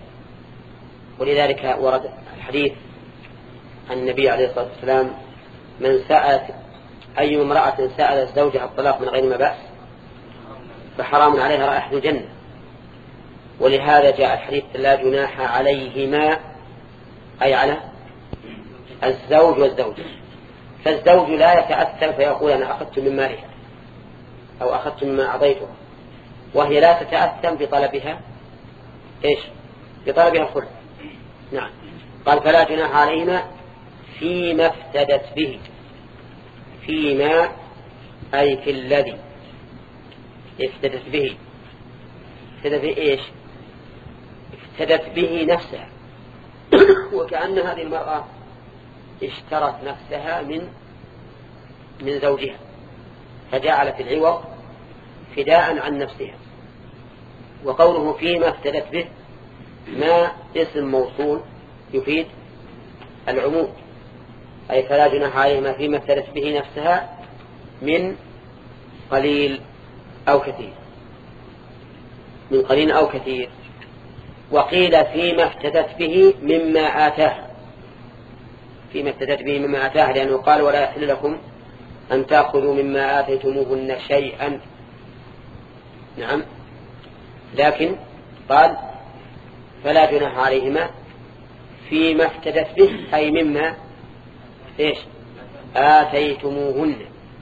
ولذلك ورد الحديث عن النبي عليه الصلاة والسلام من سألت أي امرأة سألت زوجها الطلاق من غير ما بأس فحرام عليها رائحة الجنة. ولهذا جاء الحديث لا جناح عليهما أي على الزوج والزوجة. فالزوج لا يتأثر فيقول أنا أخذت من مالها أو أخذت مما أعطيتها، وهي لا تتأثم بطلبها إيش بطلبها الخلع. نعم. قال فلا جناح عليهما فيما افتدت به. فيما أي في الذي افتدت به. افتدت به إيش افتدت به نفسها وكأن هذه المرأة اشترت نفسها من من زوجها فجعلت العوض فداء عن نفسها. وقوله فيما افتدت به ما اسم موصول يفيد العموم، أي فلا جناح عليهما فيما افتدت به نفسها من قليل أو كثير، من قليل أو كثير. وقيل فيما افتدت به مما آتاها، فيما افتدت به مما آتاها، لأنه قال ولا يحل لكم أن تأخذوا مما آتيتموهن شيئا. نعم. لكن قال فلا جناح عليهما فيما افتدت به أي مما إيش آتيتموهن،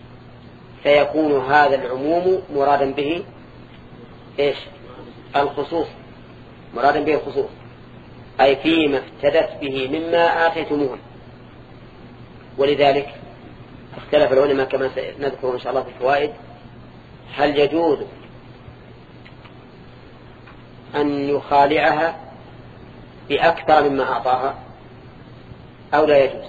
فيكون هذا العموم مرادا به إيش الخصوص، مرادا به الخصوص، أي فيما افتدت به مما آتيتموهن. ولذلك اختلف العلماء كما سنذكر إن شاء الله في الفوائد هل يجوز أن يخالعها بأكثر مما أعطاها أو لا يجوز،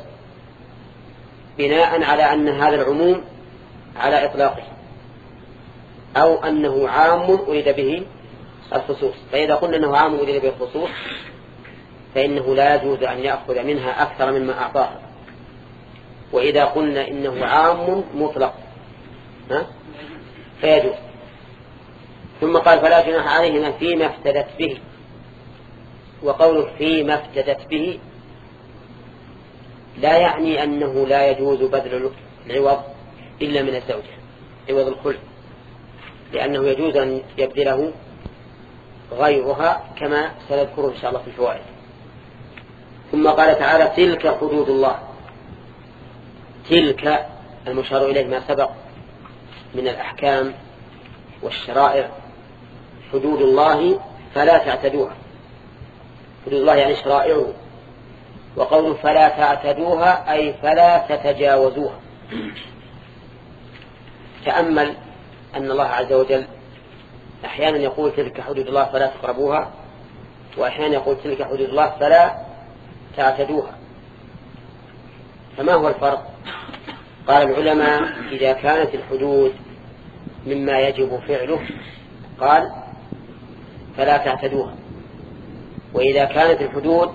بناء على أن هذا العموم على إطلاقه أو أنه عام أريد به الخصوص. فإذا قلنا أنه عام أريد به الخصوص فإنه لا يجوز أن يأخذ منها أكثر مما أعطاها، وإذا قلنا إنه عام مطلق ها فيجوز. ثم قال فلا جناح عليهما فيما افتدت به. وقوله فيما افتدت به لا يعني أنه لا يجوز بذل العوض إلا من الزوجة، عوض الخلع، لأنه يجوز أن يبذله غيرها كما سنذكره إن شاء الله في الفوائد. ثم قال تعالى تلك حدود الله. تلك المشار إليه ما سبق من الأحكام والشرائع حدود الله فلا تعتدوها. حدود الله يعني شرائعه، وقوله فلا تعتدوها أي فلا تتجاوزوها. تأمل أن الله عز وجل أحيانا يقول تلك حدود الله فلا تقربوها، وأحيانا يقول تلك حدود الله فلا تعتدوها. فما هو الفرق؟ قال العلماء إذا كانت الحدود مما يجب فعله قال فلا تعتدوها، وإذا كانت الحدود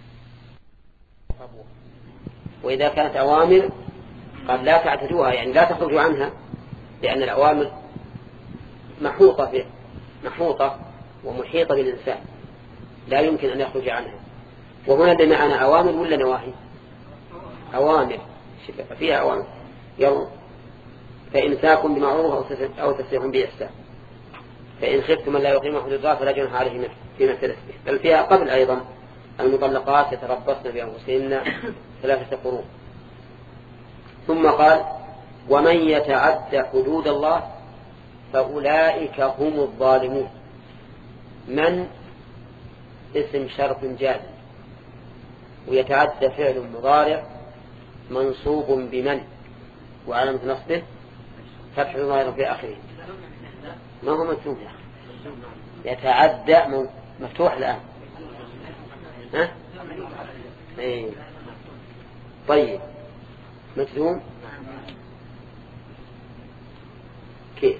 وإذا كانت أوامر قال لا تعتدوها، يعني لا تخرجوا عنها، لأن الأوامر محوطة به محوطة ومحيطة بالإنسان لا يمكن أن يخرج عنها. وهنا بمعنى أوامر ولا نواهي؟ أوامر فيها أوامر يوم فإمساك بمعروف أو تسريح بإحسان، فإن خفتم من لا يقيم حدود الله فلا جناح عليه فيما افتدت به. بل فيها قبل أيضا المطلقات يتربصن بأنفسهن ثلاثة قروء. ثم قال ومن يتعد حدود الله فأولئك هم الظالمون. من اسم شرط جازم، ويتعدى فعل مضارع منصوب بمن وعلامة نصبه فتح الظاهر في آخره. ما هو مكتوب يا أخي؟ يتعدى مفتوح الآن. ها؟ ايه. طيب مجزوم كيف؟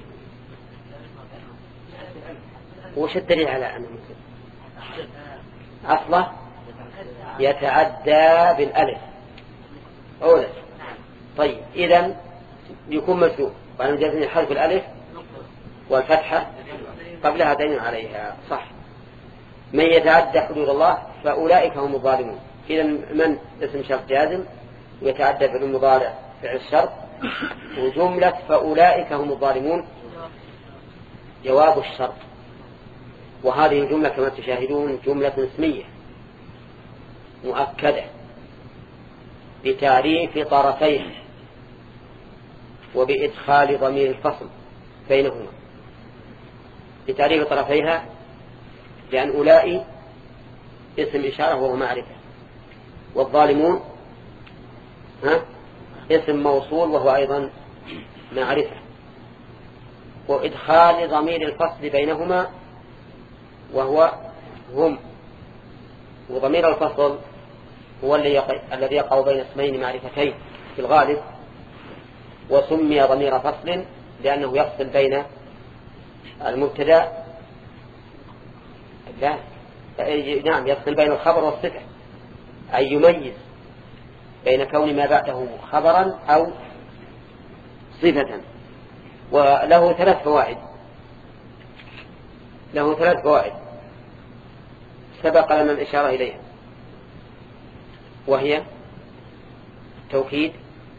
وش الدليل على أنه مجزوم؟ أصله يتعدى بالألف أولا. طيب إذن يكون مجزوم وأنا جزم حرف الألف والفتحة قبلها دين عليها صح. من يتعدى حدود الله فأولئك هم الظالمون. إذن من اسم شرط جازم ويتعدى فعل المضارع فعل الشرط، وجملة فأولئك هم الظالمون جواب الشرط. وهذه الجملة كما تشاهدون جملة اسمية مؤكدة بتعريف طرفيها وبإدخال ضمير الفصل بينهما. بتعريف طرفيها لأن أولئك اسم إشارة وهو معرفة، والظالمون ها اسم موصول وهو أيضا معرفة، وإدخال ضمير الفصل بينهما وهو هم. وضمير الفصل هو الذي يقع بين اسمين معرفتين في الغالب، وسمي ضمير فصل لأنه يفصل بين المبتدا لا نعم يفصل بين الخبر والصفة، أي يميز بين كون ما بعده خبرا أو صفة. وله ثلاث فوائد له ثلاث فوائد سبق لنا الإشارة إليها، وهي التوكيد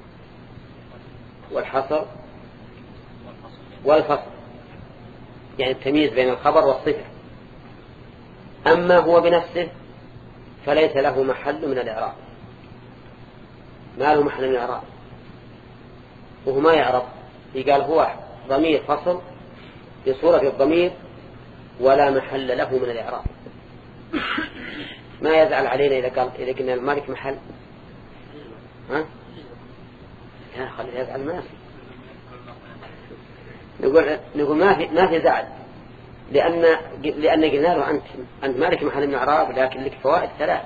والحصر والفصل، يعني التمييز بين الخبر والصفة. أما هو بنفسه فليس له محل من الإعراب، ما له محل من الإعراب، وهو ما يعرب. قال هو ضمير فصل بصورة الضمير ولا محل له من الإعراب. ما يزعل علينا إذا قال إذا قلنا المالك محل، ها؟ لا خلي يزعل ما في. نقول نقول ما في ما في زعل، لأن لأن قلنا له أنت أنت مالك محل من الإعراب، لكن لك فوائد ثلاث.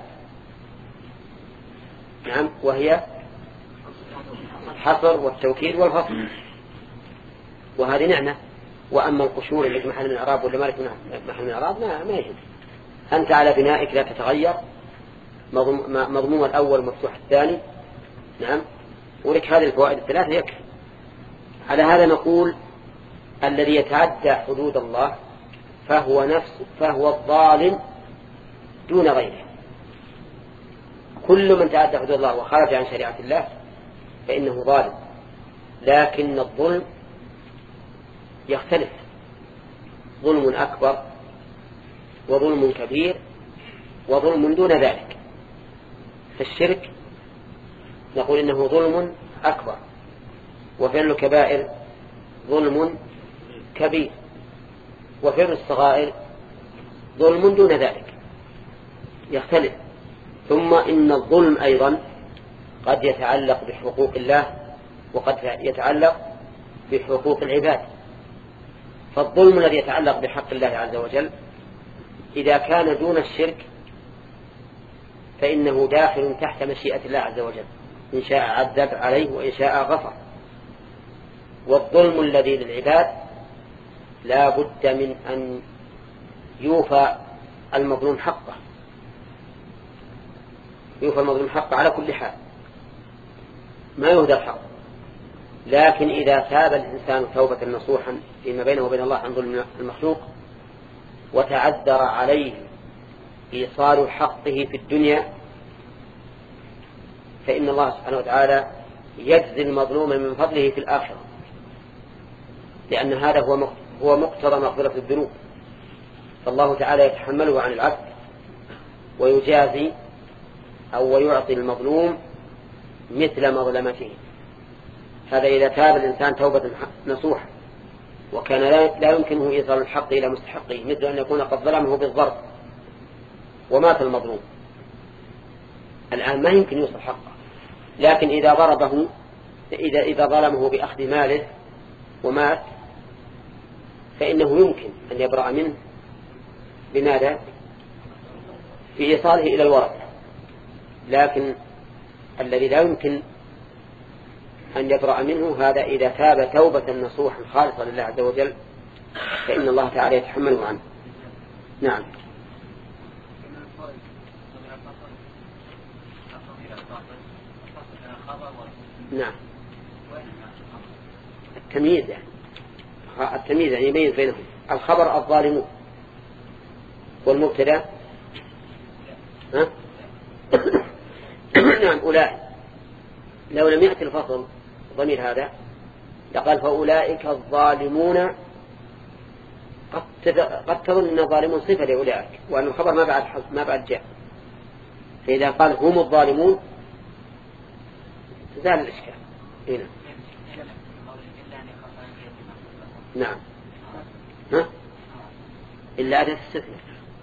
نعم، وهي الحصر والتوكيد والفصل، وهذه نعمة. وأما القشور اللي في محل من الإعراب ولا مالك محل من الإعراب ما ما يهم. أنت على بنائك لا تتغير، مضموم الأول مفتوح الثاني. نعم، ولك هذه الفوائد الثلاثة يكفي. على هذا نقول الذي يتعدى حدود الله فهو نفسه فهو الظالم دون غيره. كل من تعدى حدود الله وخرج عن شريعة الله فإنه ظالم، لكن الظلم يختلف، ظلم أكبر وظلم كبير وظلم دون ذلك. فالشرك نقول إنه ظلم أكبر، وفعل الكبائر ظلم كبير، وفعل الصغائر ظلم دون ذلك يختلف. ثم إن الظلم أيضا قد يتعلق بحقوق الله وقد يتعلق بحقوق العباد. فالظلم الذي يتعلق بحق الله عز وجل إذا كان دون الشرك فإنه داخل تحت مشيئة الله عز وجل، إن شاء عذب عليه وإن شاء غفر. والظلم الذي للعباد لا بد من أن يوفى المظلوم حقه، يوفى المظلوم حقه على كل حال، ما يهدى الحق. لكن إذا تاب الإنسان توبة نصوحا فيما بينه وبين الله عن ظلم المخلوق وتعذر عليه إيصال حقه في الدنيا فإن الله سبحانه وتعالى يجزي المظلوم من فضله في الآخرة، لأن هذا هو هو مقتضى مغفرة الذنوب. فالله تعالى يتحمله عن العبد ويجازي أو ويعطي المظلوم مثل مظلمته. هذا إذا تاب الإنسان توبة نصوحة وكان لا يمكنه إيصال الحق إلى مستحقه، مثل أن يكون قد ظلمه بالضرب ومات المظلوم، الآن ما يمكن يوصل حقه. لكن إذا ضربه إذا إذا ظلمه بأخذ ماله ومات فإنه يمكن أن يبرأ منه بماذا؟ في إيصاله إلى الورثة. لكن الذي لا يمكن أن يبرأ منه هذا إذا تاب توبة نصوحا خالصة لله عز وجل فإن الله تعالى يتحمله عنه. نعم. نعم. التمييز يعني التمييز يعني يميز بينهم. الخبر الظالمون والمبتدا ها نعم أولئك. لو لم يأتي الفصل ضمير هذا لقال فأولئك الظالمون قد تظن أن الظالمون صفة لأولئك وأن الخبر ما بعد ما بعد جاء. فإذا قال هم الظالمون زال الإشكال هنا. نعم. ها؟ إلا أداة الستر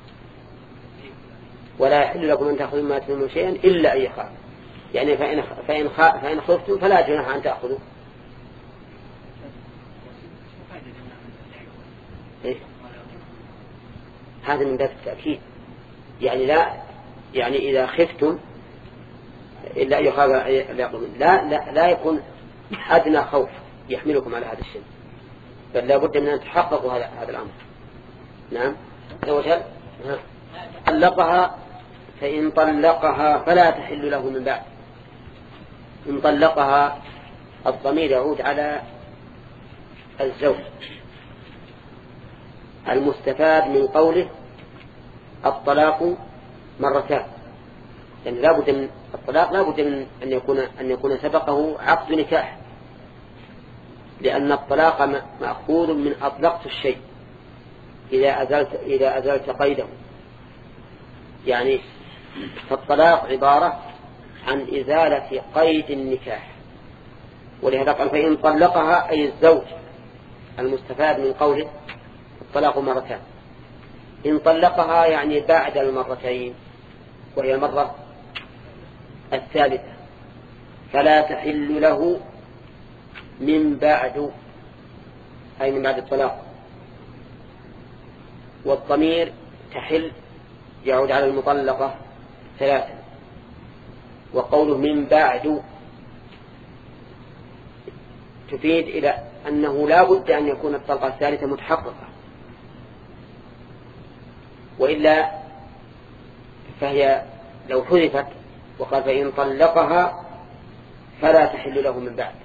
ولا يحل لكم أن تأخذوا ما تنموا شيئا إلا أن يخاف، يعني فإن فإن فإن خفتم فلا جناح أن تأخذوا. إيه؟ هذا من باب التأكيد، يعني لا يعني إذا خفتم إلا أن يخاف لا لا لا يكون أدنى خوف يحملكم على هذا الشيء، بل لا بد من أن تحققوا هذا هذا الأمر. نعم. عز وجل طلقها فإن طلقها فلا تحل له من بعد. إن طلقها الضمير يعود على الزوج المستفاد من قوله الطلاق مرتان، يعني لا بد من الطلاق لا بد من أن يكون أن يكون سبقه عقد نكاح، لأن الطلاق مأخوذ من أطلقت الشيء إذا أزلت إذا أزلت قيده، يعني فالطلاق عبارة عن إزالة قيد النكاح. ولهذا قال فإن طلقها أي الزوج المستفاد من قوله الطلاق مرتان. إن طلقها يعني بعد المرتين وهي المرة الثالثة فلا تحل له من بعد أي من بعد الطلاق. والضمير تحل يعود على المطلقة ثلاثة، وقوله من بعد تفيد إلى أنه لا بد أن يكون الطلقة الثالثة متحققة، وإلا فهي لو حذفت وقال فإن طلقها فلا تحل له من بعد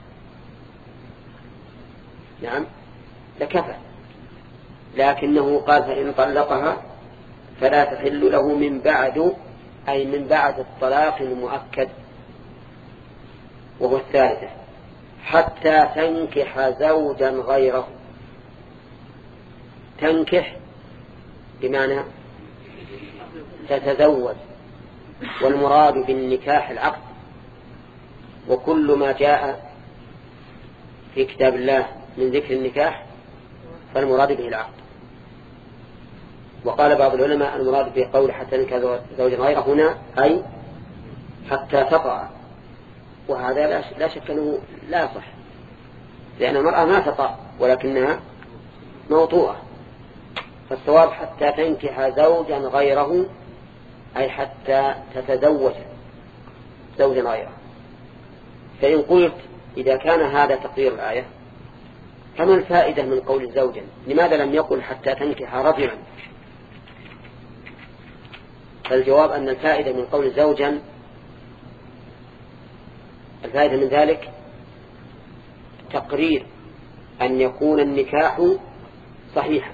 نعم لكفى، لكنه قال فإن طلقها فلا تحل له من بعد أي من بعد الطلاق المؤكد وهو الثالثة حتى تنكح زوجا غيره. تنكح بمعنى تتزوج، والمراد بالنكاح العقد. وكل ما جاء في كتاب الله من ذكر النكاح فالمراد به العقد. وقال بعض العلماء المراد به قول حتى تنكح زوجا غيره هنا أي حتى تطأ، وهذا لا شك أنه لا صح، لأن المرأة ما تطأ ولكنها موطوءة. فالصواب حتى تنكح زوجا غيره أي حتى تتزوج زوجا غيره. فإن قلت إذا كان هذا تقدير الآية فما الفائدة من قول زوجا؟ لماذا لم يقل حتى تنكح رجلا؟ فالجواب أن الفائدة من قول زوجا، الفائدة من ذلك تقرير أن يكون النكاح صحيحا،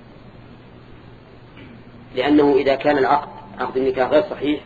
لأنه إذا كان العقد عقد النكاح غير صحيح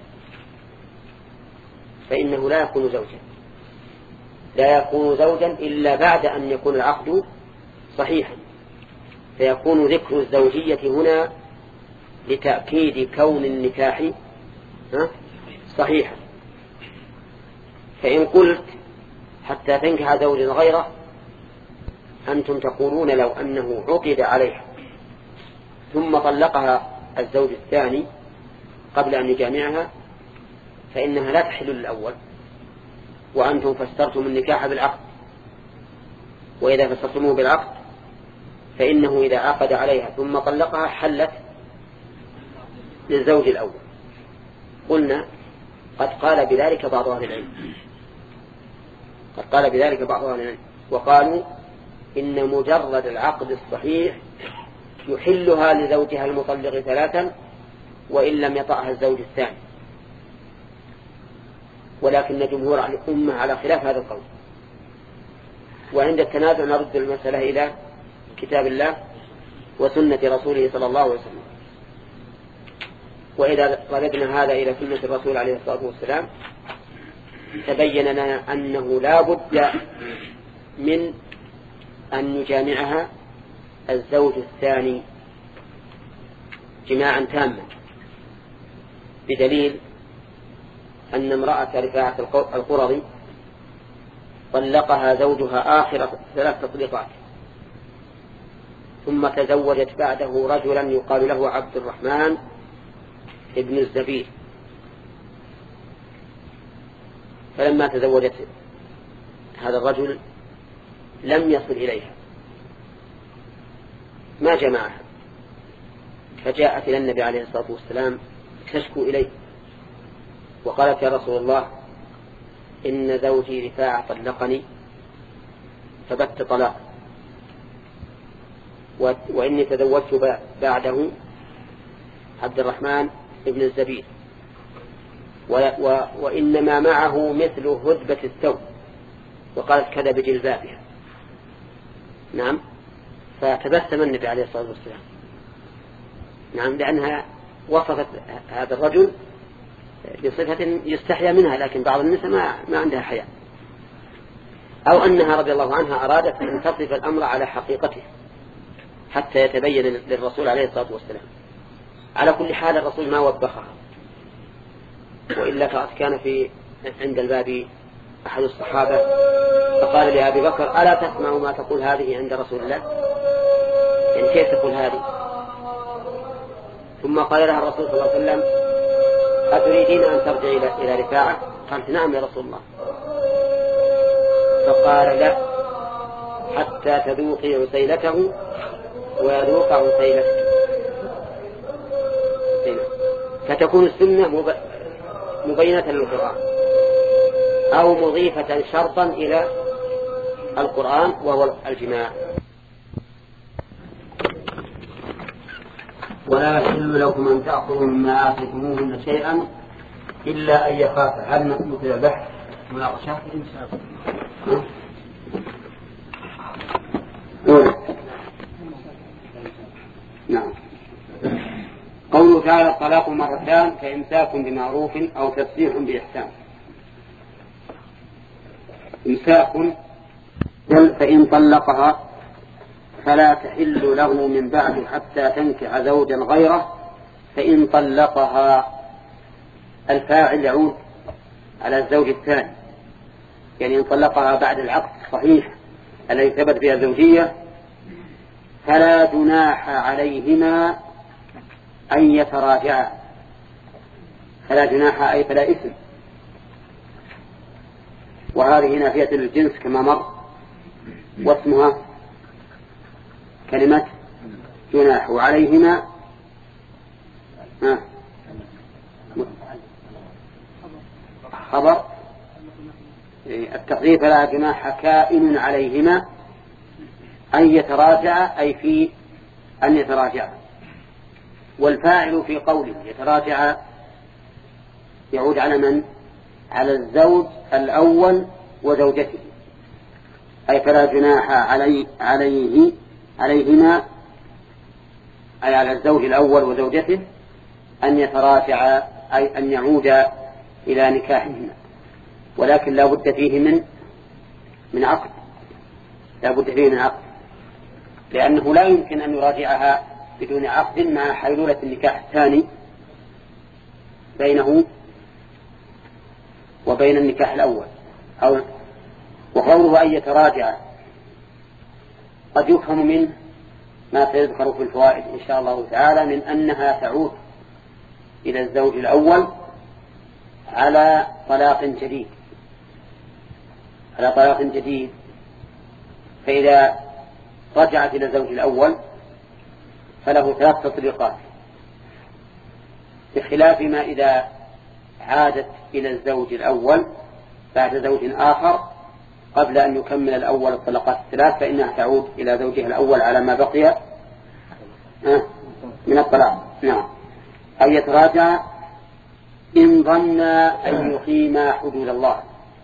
فإنه لا يكون زوجا، لا يكون زوجا إلا بعد أن يكون العقد صحيحا. فيكون ذكر الزوجية هنا لتأكيد كون النكاح صحيحا. فإن قلت حتى تنكح زوجا غيره أنتم تقولون لو أنه عقد عليها ثم طلقها الزوج الثاني قبل أن يجامعها فإنها لا تحل للأول، وأنتم فسرتم النكاح بالعقد، وإذا فسرتموه بالعقد فإنه إذا عقد عليها ثم طلقها حلت للزوج الأول. قلنا قد قال بذلك بعض أهل العلم، قد قال بذلك بعض أهل العلم وقالوا إن مجرد العقد الصحيح يحلها لزوجها المطلق ثلاثا وإن لم يطعها الزوج الثاني، ولكن جمهور الأمة على خلاف هذا القول. وعند التنازع نرد المسألة إلى كتاب الله وسنة رسوله صلى الله عليه وسلم. وإذا رددنا هذا إلى سنة الرسول عليه الصلاة والسلام تبين لنا أنه لا بد من أن يجامعها الزوج الثاني جماعا تاما، بدليل أن امرأة رفاعة القرظي طلقها زوجها آخر ثلاث تطليقات ثم تزوجت بعده رجلا يقال له عبد الرحمن ابن الزبير. فلما تزوجت هذا الرجل لم يصل إليها، ما جمعها، فجاءت إلى النبي عليه الصلاة والسلام تشكو إليه وقالت يا رسول الله إن زوجي رفاعة طلقني فبت طلاق، وإني تزوجت بعده عبد الرحمن ابن الزبير وإنما معه مثل هدبة الثوب، وقالت كذا بجلبابها. نعم. فتبسم النبي عليه الصلاة والسلام، نعم، لأنها وصفت هذا الرجل بصفة يستحيا منها، لكن بعض النساء ما, ما عندها حياء، أو أنها رضي الله عنها أرادت أن تصف الأمر على حقيقته حتى يتبين للرسول عليه الصلاة والسلام. على كل حال الرسول ما وبخها، وإلا فقد كان في عند الباب أحد الصحابة فقال لأبي بكر ألا تسمع ما تقول هذه عند رسول الله؟ يعني كيف تقول هذه؟ ثم قال لها الرسول صلى الله عليه وسلم أتريدين أن ترجع إلى رفاعة؟ قالت نعم يا رسول الله. فقال لا حتى تذوقي عسيلته ويذوق عسيلته. فتكون السنة مبينة للقرآن أو مضيفة شرطا إلى القرآن وهو الجماع. ولا يحل لكم أن تأخذوا مما آتيتموهن شيئا إلا أن يخاف. هل مثل البحث مناقشة؟ نعم. قوله تعالى الطلاق مرتان فإمساك بمعروف أو تسريح بإحسان. إمساك فإن طلقها فلا تحل له من بعد حتى تنكح زوجا غيره. فإن طلقها الفاعل يعود على الزوج الثاني، يعني إن طلقها بعد العقد صحيح التي ثبت بها الزوجية فلا جناح عليهما أن يتراجعا. فلا جناح أي فلا إثم، وهذه نافية للجنس كما مر، واسمها كلمة جناح. وعليهما خبر التقدير فلا جناح كائن عليهما أن يتراجع أي في أن يتراجع. والفاعل في قوله يتراجع يعود على من؟ على الزوج الأول وزوجته، أي فلا جناح علي عليه عليهما أي على الزوج الأول وزوجته أن يتراجع أي أن يعود إلى نكاحهما، ولكن لا بد فيه من من عقد، لا بد فيه من عقد، لأنه لا يمكن أن يراجعها بدون عقد مع حيلولة النكاح الثاني بينه وبين النكاح الأول. أو وقوله أن يتراجع قد يفهم منه ما سيذكر في الفوائد إن شاء الله تعالى من أنها تعود إلى الزوج الأول على طلاق جديد على طلاق جديد فإذا رجعت إلى الزوج الأول فله ثلاث تطليقات، بخلاف ما إذا عادت إلى الزوج الأول بعد زوج آخر قبل أن يكمل الأول الطلقات الثلاث، فإنها تعود إلى زوجها الأول على ما بقي من الطلاق. نعم. أن يتراجع إن ظن أن يقيم حدود الله.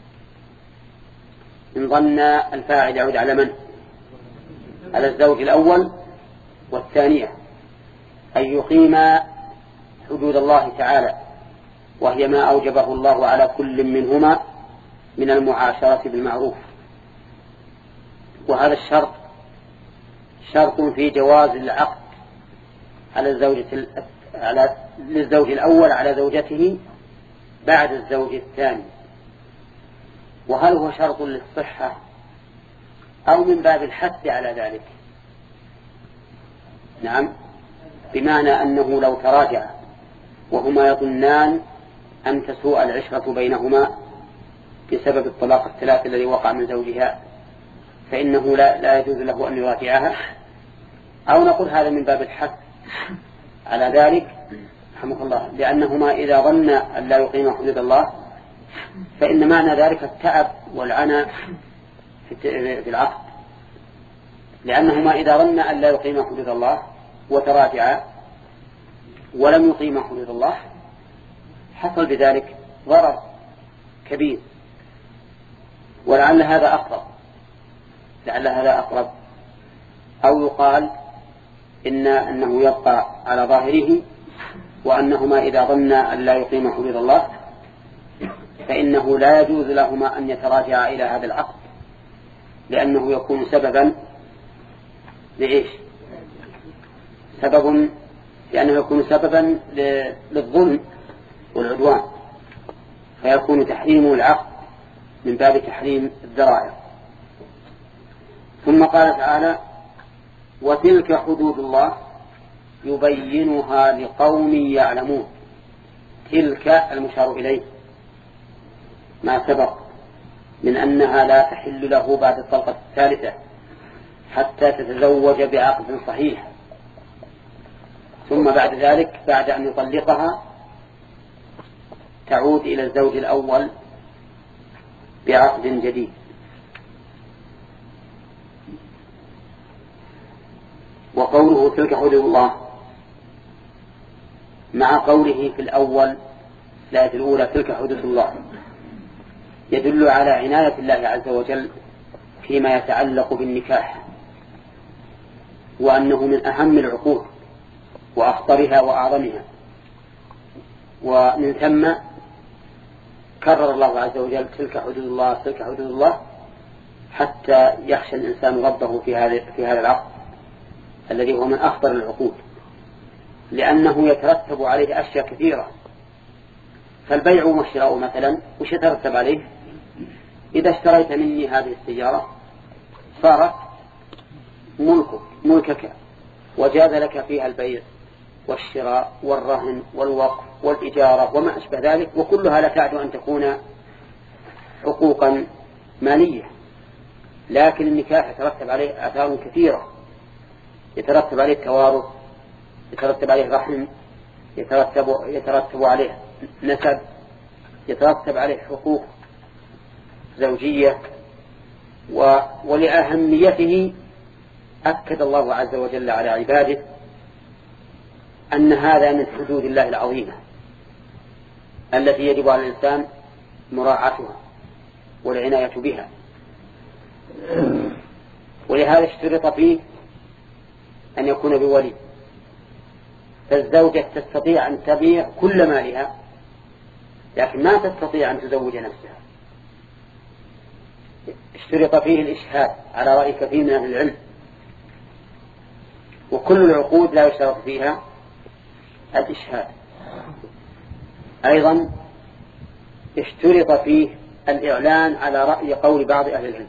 إن ظن الفاعل يعود على من؟ على الزوج الأول والثانية، أن يقيم حدود الله تعالى، وهي ما أوجبه الله على كل منهما من المعاشرة بالمعروف. وهذا الشرط شرط في جواز العقد على الزوجة على للزوج الأول على زوجته بعد الزوج الثاني. وهل هو شرط للصحة أو من باب الحث على ذلك؟ نعم، بمعنى أنه لو تراجع وهما يظنان أن تسوء العشرة بينهما بسبب الطلاق الثلاث الذي وقع من زوجها فإنه لا, لا يجوز له أن يراجعها، أو نقول هذا من باب الحث على ذلك رحمه الله، لأنهما إذا ظن أن لا يقيم حدود الله فإن معنى ذلك التعب والعنى في العقد، لأنهما إذا ظن أن لا يقيم حدود الله وتراجعا ولم يقيم حدود الله حصل بذلك ضرر كبير. ولعل هذا أقرب لعل هذا أقرب أو يقال إن أنه يبقى على ظاهره، وأنهما إذا ظن أن لا يقيم حدود الله فإنه لا يجوز لهما أن يتراجعا إلى هذا العقد، لأنه يكون سببا لإيش؟ سبب لأنه يكون سببا للظلم والعدوان، فيكون تحريم العقد من باب تحريم الذرائع. ثم قال تعالى: وتلك حدود الله يبينها لقوم يعلمون. تلك المشار إليه ما سبق من أنها لا تحل له بعد الطلقة الثالثة حتى تتزوج بعقد صحيح، ثم بعد ذلك بعد أن يطلقها تعود إلى الزوج الأول بعقد جديد. وقوله تلك حدود الله مع قوله في الأول الآية الأولى تلك حدود الله يدل على عناية الله عز وجل فيما يتعلق بالنكاح، وأنه من أهم العقود وأخطرها وأعظمها. ومن ثم كرر الله عز وجل تلك حدود الله تلك حدود الله حتى يخشى الإنسان ربه في هذا في هذا العقد الذي هو من أخطر العقود، لأنه يترتب عليه أشياء كثيرة. فالبيع والشراء مثلا وش يترتب عليه؟ إذا اشتريت مني هذه السيارة صارت ملكك ملكك وجاز لك فيها البيع والشراء والرهن والوقف والإجارة وما أشبه ذلك، وكلها لا تعد أن تكون حقوقا مالية. لكن النكاح يترتب عليه آثار كثيرة، يترتب عليه توارث، يترتب عليه رحم، يترتب, يترتب عليه نسب، يترتب عليه حقوق زوجية. و... ولأهميته أكد الله عز وجل على عباده أن هذا من حدود الله العظيمة التي يجب على الإنسان مراعاتها والعناية بها. ولهذا اشترط فيه أن يكون بولي، فالزوجة تستطيع أن تبيع كل مالها لكن ما تستطيع أن تزوج نفسها. اشترط فيه الإشهاد على رأي كثير من أهل العلم، وكل العقود لا يشترط فيها الإشهاد. أيضا اشترط فيه الإعلان على رأي قول بعض أهل العلم،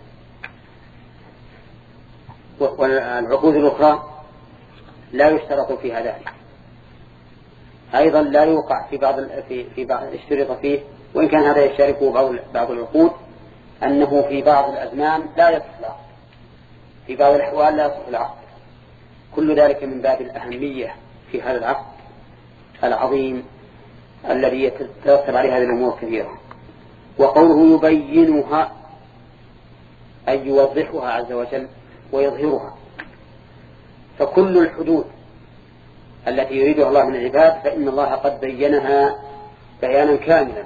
والعقود الأخرى لا يشترط فيها ذلك. أيضا لا يوقع في بعض في في بعض اشترط فيه، وإن كان هذا يشاركه بعض بعض العقود، أنه في بعض الأزمان لا يصح العقد، في بعض الأحوال لا يصح العقد. كل ذلك من باب الأهمية في هذا العقد العظيم الذي يترتب عليه هذه الأمور كثيرة. وقوله يبينها أي يوضحها عز وجل ويظهرها، فكل الحدود التي يريدها الله من العباد فإن الله قد بينها بيانا كاملا.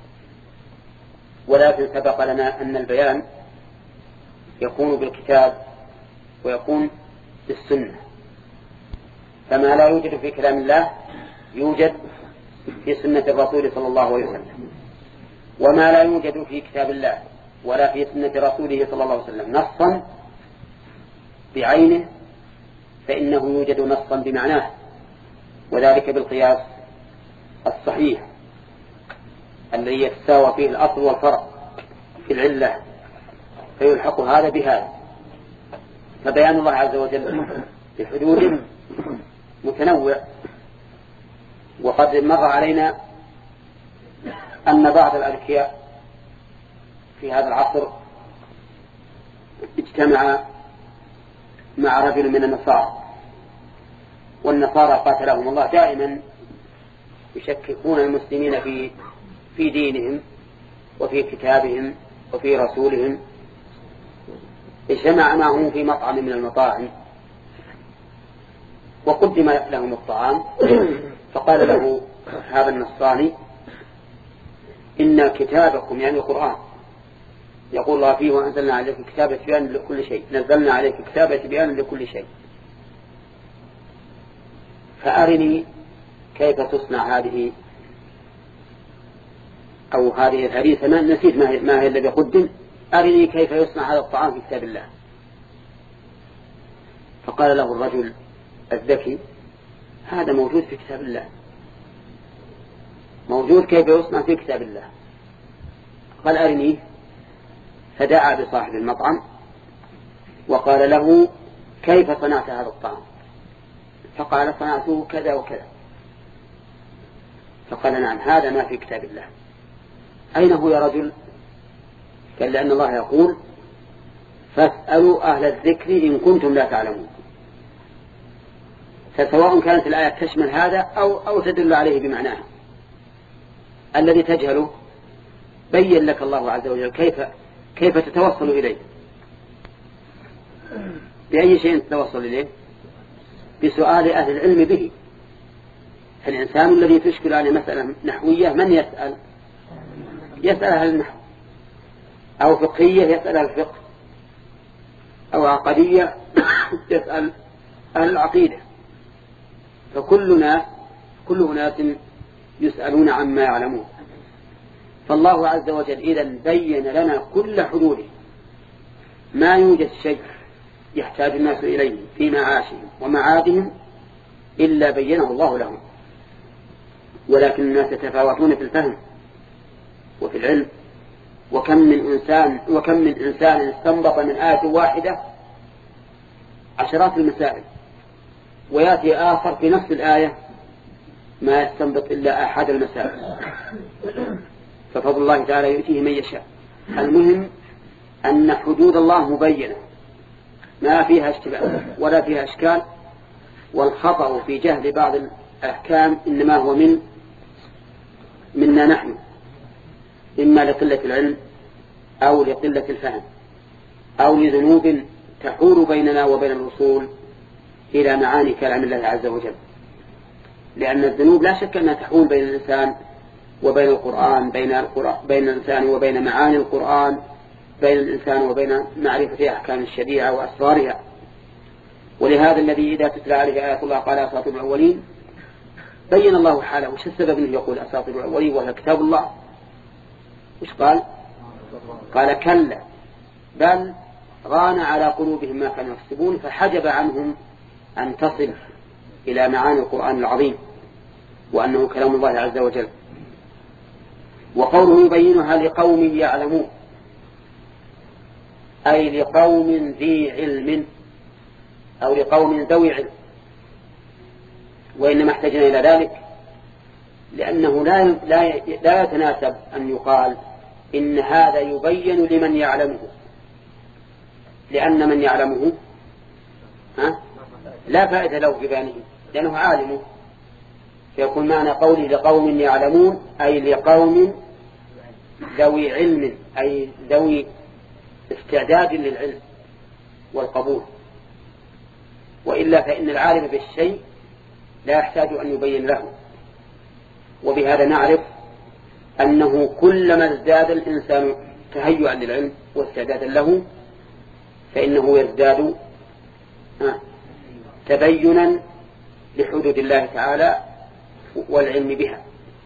ولكن سبق لنا أن البيان يكون بالكتاب ويكون بالسنة، فما لا يوجد في كلام الله يوجد في سنة الرسول صلى الله عليه وسلم، وما لا يوجد في كتاب الله ولا في سنة رسوله صلى الله عليه وسلم نصا بعينه فإنه يوجد نصا بمعناه، وذلك بالقياس الصحيح الذي يتساوى فيه الأصل والفرع في العلة، فيلحق هذا بهذا. فبيان الله عز وجل بحدود متنوع. وقد مر علينا أن بعض الأذكياء في هذا العصر اجتمع مع رجل من النصارى، والنصارى قاتلهم الله دائما يشككون المسلمين في في دينهم وفي كتابهم وفي رسولهم. اجتمع معهم في مطعم من المطاعم وقدم لهم الطعام، فقال له هذا النصراني إن كتابكم يعني القرآن يقول الله فيه وأنزلنا عليك كتابة بيان لكل شيء، نزلنا عليك كتابة بيان لكل شيء، فأرني كيف تصنع هذه أو هذه الهريسة، ما نسيت ما هي, ما هي الذي قدم، أرني كيف يصنع هذا الطعام في كتاب الله. فقال له الرجل الذكي هذا موجود في كتاب الله، موجود كيف يصنع في كتاب الله. قال أرني، فدعا بصاحب المطعم وقال له كيف صنعت هذا الطعام؟ فقال صنعته كذا وكذا. فقال نعم هذا ما في كتاب الله. أين هو يا رجل؟ قال لأن الله يقول فاسألوا أهل الذكر إن كنتم لا تعلمون. فسواء كانت الآية تشمل هذا أو, أو تدل عليه بمعناها. الذي تجهله بين لك الله عز وجل كيف كيف تتوصل إليه، بأي شيء تتوصل إليه؟ بسؤال أهل العلم به. فالإنسان الذي تشكل عليه مسألة نحوية من يسأل؟ يسأل أهل النحو، أو فقهية يسأل أهل الفقه، أو عقدية يسأل أهل العقيدة. فكل ناس كل ناس يسألون عما يعلمون. فالله عز وجل إذا بين لنا كل حدوده، ما يوجد شيء يحتاج الناس إليه في معاشهم ومعادهم إلا بينه الله لهم. ولكن الناس يتفاوتون في الفهم وفي العلم، وكم من إنسان وكم من إنسان استنبط من آية واحدة عشرات المسائل، ويأتي آخر في نفس الآية ما يستنبط إلا أحد المسائل، ففضل الله تعالى يؤتيه من يشاء. المهم أن حدود الله مبينة ما فيها اشتباه ولا فيها أشكال، والخطأ في جهل بعض الأحكام إنما هو من منا نحن، إما لقلة العلم أو لقلة الفهم أو لذنوب تحول بيننا وبين الوصول إلى معاني كلام الله عز وجل، لأن الذنوب لا شك أنها تحول بين الإنسان وبين القرآن، بين القرآن بين الإنسان وبين معاني القرآن، بين الإنسان وبين معرفة أحكام الشريعة وأسرارها. ولهذا الذي إذا تتلى عليه آيات الله قال أساطير الأولين بين الله حاله. وش السبب أنه يقول أساطير الأولين وهي كتاب الله؟ وش قال؟ قال كلا بل ران على قلوبهم ما كانوا يكسبون، فحجب عنهم أن تصل إلى معاني القرآن العظيم وأنه كلام الله عز وجل. وقوله يبينها لقوم يعلمون أي لقوم ذي علم أو لقوم ذوي علم، وإنما احتجنا إلى ذلك لأنه لا, لا, لا يتناسب أن يقال إن هذا يبين لمن يعلمه، لأن من يعلمه ها لا فائدة له في بيانه لأنه عالمه، فيكون معنى قولي لقوم يعلمون أي لقوم ذوي علم أي ذوي استعداد للعلم والقبول. وإلا فإن العالم بالشيء لا يحتاج أن يبين له. وبهذا نعرف أنه كلما ازداد الإنسان تهيئا للعلم واستعدادا له فإنه يزداد تبينا لحدود الله تعالى والعلم بها.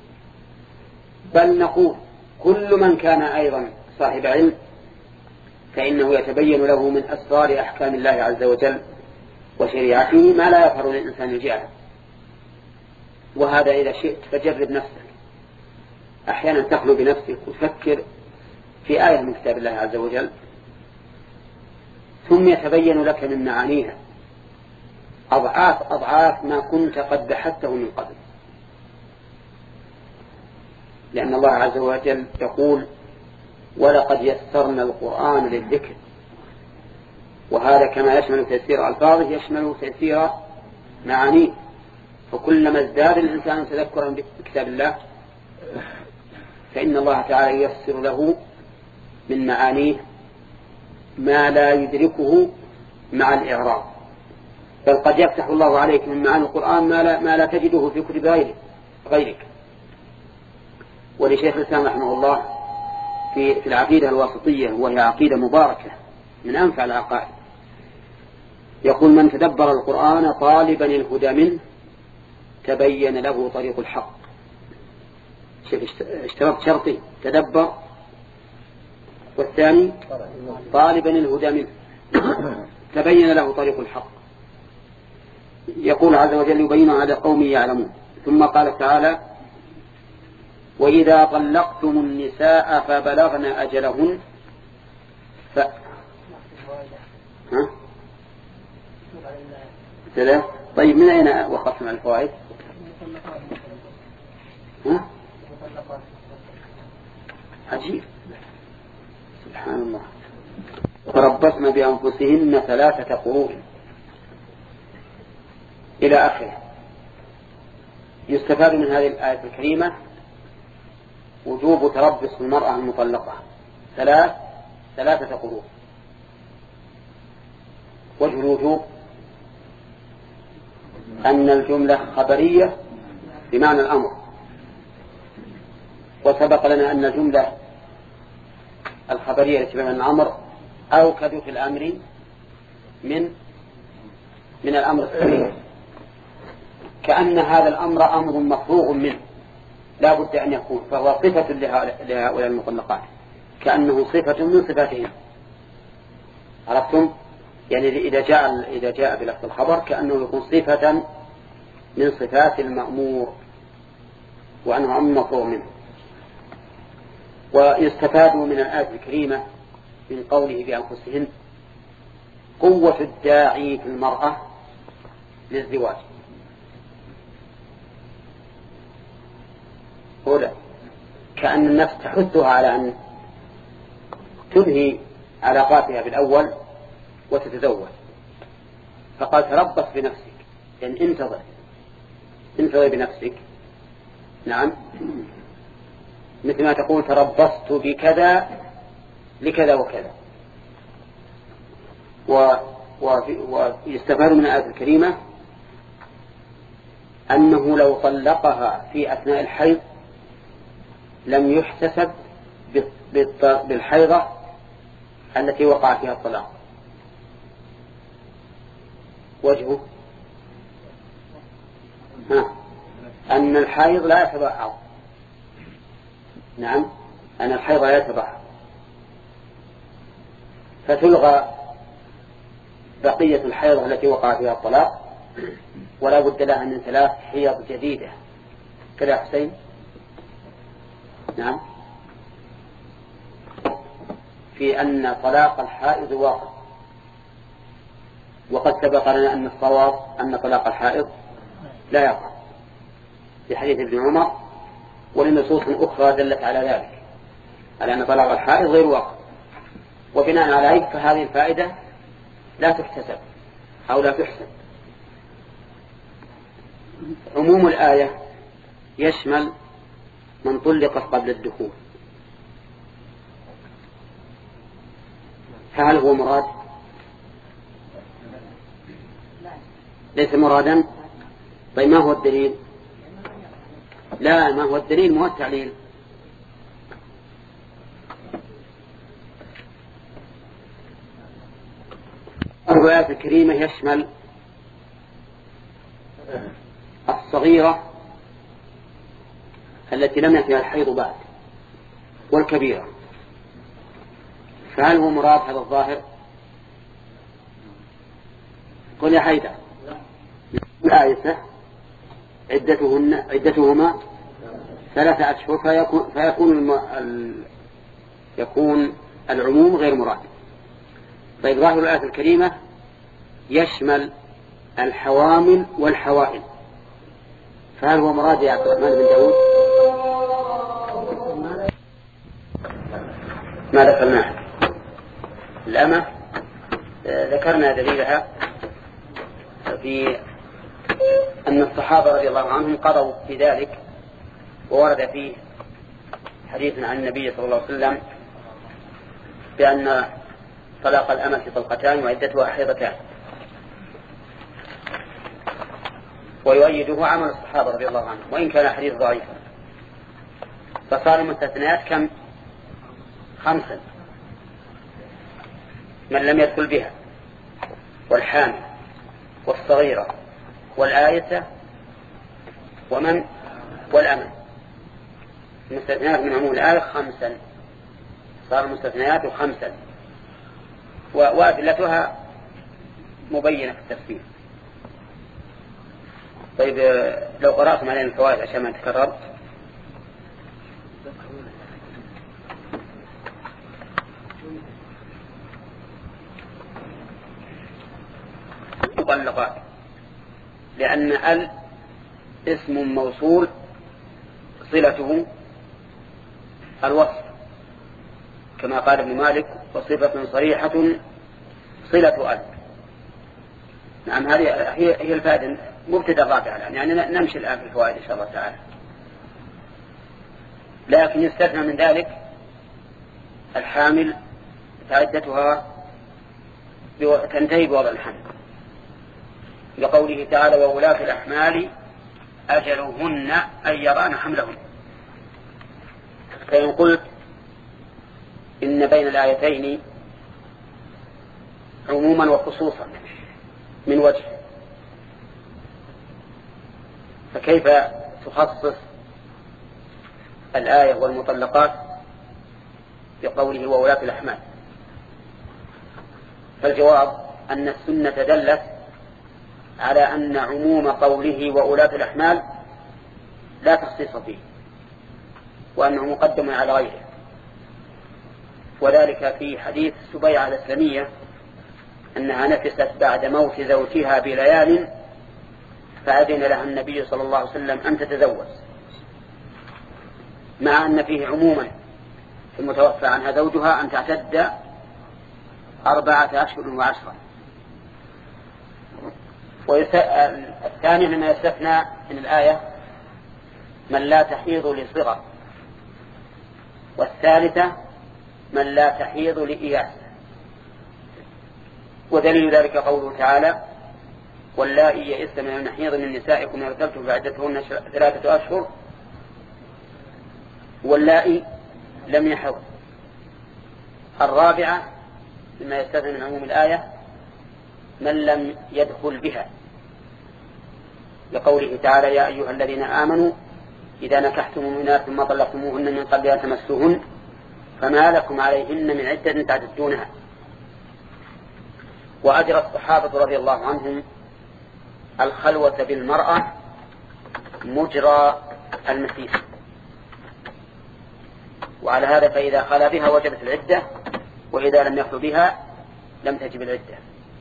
بل نقول كل من كان أيضا صاحب علم فإنه يتبين له من أسرار أحكام الله عز وجل وشريعته ما لا يظهر للإنسان جهلا. وهذا إذا شئت فجرب نفسك، أحيانا تخلو بنفسك وتفكر في آية من كتاب الله عز وجل ثم يتبين لك من معانيها أضعاف أضعاف ما كنت قد بحثته من قبل، لأن الله عز وجل يقول ولقد يسرنا القرآن للذكر، وهذا كما يشمل تيسير ألفاظه يشمل تيسير معانيه. فكلما ازداد الإنسان تذكرا بكتاب الله فإن الله تعالى ييسر له من معانيه ما لا يدركه مع الإعراب. بل قد يفتح الله عليك من معاني القرآن ما لا, ما لا تجده في كتب غيرك, غيرك. ولشيخ الإسلام رحمه الله في, في العقيدة الواسطية وهي عقيدة مباركة من أنفع العقائد يقول من تدبر القرآن طالبا الهدى منه تبين له طريق الحق. اشترط شرطي تدبر والثاني طالبا الهدى منه تبين له طريق الحق. يقول عز وجل يبين على قوم يعلمون. ثم قال تعالى وإذا طلقتم النساء فبلغن أجلهن ف... ها؟ ثلاث. طيب من أين وقفتم على الفوائد؟ ها؟ عجيب سبحان الله. تربصن بأنفسهن ثلاثة قروء إلى آخره. يستفاد من هذه الآية الكريمة وجوب تربص المرأة المطلقة ثلاث ثلاثة قروء. وجه الوجوب أن الجملة خبرية بمعنى الأمر، وسبق لنا أن الجملة الخبرية بمعنى الأمر أوكد في الأمر من من الأمر السريع، كأن هذا الأمر أمر مفروغ منه لا بد أن يكون، فهو صفة لهؤلاء المطلقات كأنه صفة من صفاتهم. عرفتم؟ يعني إذا جاء إذا جاء بلفظ الخبر كأنه يكون صفة من صفات المأمور وأنه أمر مفروغ منه. ويستفاد من الآية الكريمة من قوله بأنفسهن قوة الداعي في المرأة للزواج. أولا كأن النفس تحثها على أن تنهي علاقاتها بالأول وتتزوج، فقال تربص بنفسك، يعني انتظر انتظر بنفسك. نعم، مثل ما تقول تربصت بكذا لكذا وكذا. ويستفاد من الآية الكريمة أنه لو طلقها في أثناء الحيض لم يحتسب بالحيضة التي وقع فيها الطلاق. وجهه ها أن الحيض لا يتبعض. نعم، أن الحيض لا يتبعض، فتلغى بقية الحيض التي وقع فيها الطلاق، ولا بد لها من ثلاث حيض جديدة. كذا حسين؟ نعم، في أن طلاق الحائض واقع، وقد سبق لنا أن الصواب أن طلاق الحائض لا يقع في حديث ابن عمر، ولنصوص أخرى دلت على ذلك، على أن طلاق الحائض غير واقع. وبناء على ذلك فهذه الفائدة لا تحتسب أو لا تحسب. عموم الآية يشمل من طلق قبل الدخول، فهل هو مراد؟ ليس مرادا. طيب ما هو الدليل؟ لا، ما هو الدليل؟ ما هو التعليل. الآية الكريمة يشمل الصغيرة التي لم يأتها الحيض بعد والكبيرة، فهل هو مراد هذا الظاهر؟ قل يا حيدر. الآية عدتهن عدتهما ثلاثة أشهر، فيكون, فيكون الم... ال... يكون العموم غير مراد. طيب ظاهر الآية الكريمة يشمل الحوامل والحوائل، فهل هو مراد يا عبد الرحمن بن داود؟ ما ذكرناه الأمة ذكرنا دليلها في أن الصحابة رضي الله عنهم قضوا في ذلك، وورد فيه حديث عن النبي صلى الله عليه وسلم بأن طلاق الأمة طلقتان وعدتها حيضتان، ويؤيده عمل الصحابة رضي الله عنهم وإن كان حديث ضعيفا. فصار المستثنيات كم؟ خمسا: من لم يدخل بها، والحامل، والصغيرة، والآية، ومن والأمن. المستثنيات من عموم الآية خمسا، صار المستثنيات خمسا، وأدلتها مبينة في التفسير. طيب لو قرأتم علينا الفوائد عشان ما نتكرر. مطلقات، لأن ال اسم موصول صلته الوصف كما قال ابن مالك: وصفة صريحة صلة ال. نعم، هذه هي هي الفائدة مبتدأ رابعة، يعني نمشي الآن في الفوائد إن شاء الله تعالى. لكن يستثنى من ذلك الحامل فعدتها تنتهي بوضع الحمل، لقوله تعالى: وولاة الأحمال أجلهن أن يران حملهن. فإن قلت إن بين الآيتين عموما وخصوصا من وجه، فكيف تخصص الآية والمطلقات بقوله وولاة الأحمال؟ فالجواب أن السنة دلت على أن عموم قوله وولاة الأحمال لا تخصيص فيه، وأنه مقدم على غيره. وذلك في حديث سبيعة الإسلامية أنها نفست بعد موت زوجها بليال فأذن لها النبي صلى الله عليه وسلم أن تتزوج، مع أن فيه عموما في المتوفى عنها زوجها أن تعتد أربعة أشهر وعشرة. والثاني مما يستثنى من الآية من لا تحيض لصغر، والثالثة من لا تحيض لإياس. ودليل ذلك قوله تعالى واللائي يئسن من المحيض من نسائكم ارتبتم فعدتهن ثلاثة أشهر واللائي لم يحض. الرابعة مما يستثنى من عموم الآية من لم يدخل بها، لقوله تعالى يا أيها الذين آمنوا إذا نكحتم المؤمنات ثم طلقتموهن من قبل أن تمسوهن فما لكم عليهن من عدة تعتدونها. وأجرى الصحابة رضي الله عنهم الخلوة بالمرأة مجرى المسيح، وعلى هذا فإذا خلا بها وجبت العدة، وإذا لم يخلو بها لم تجب العدة.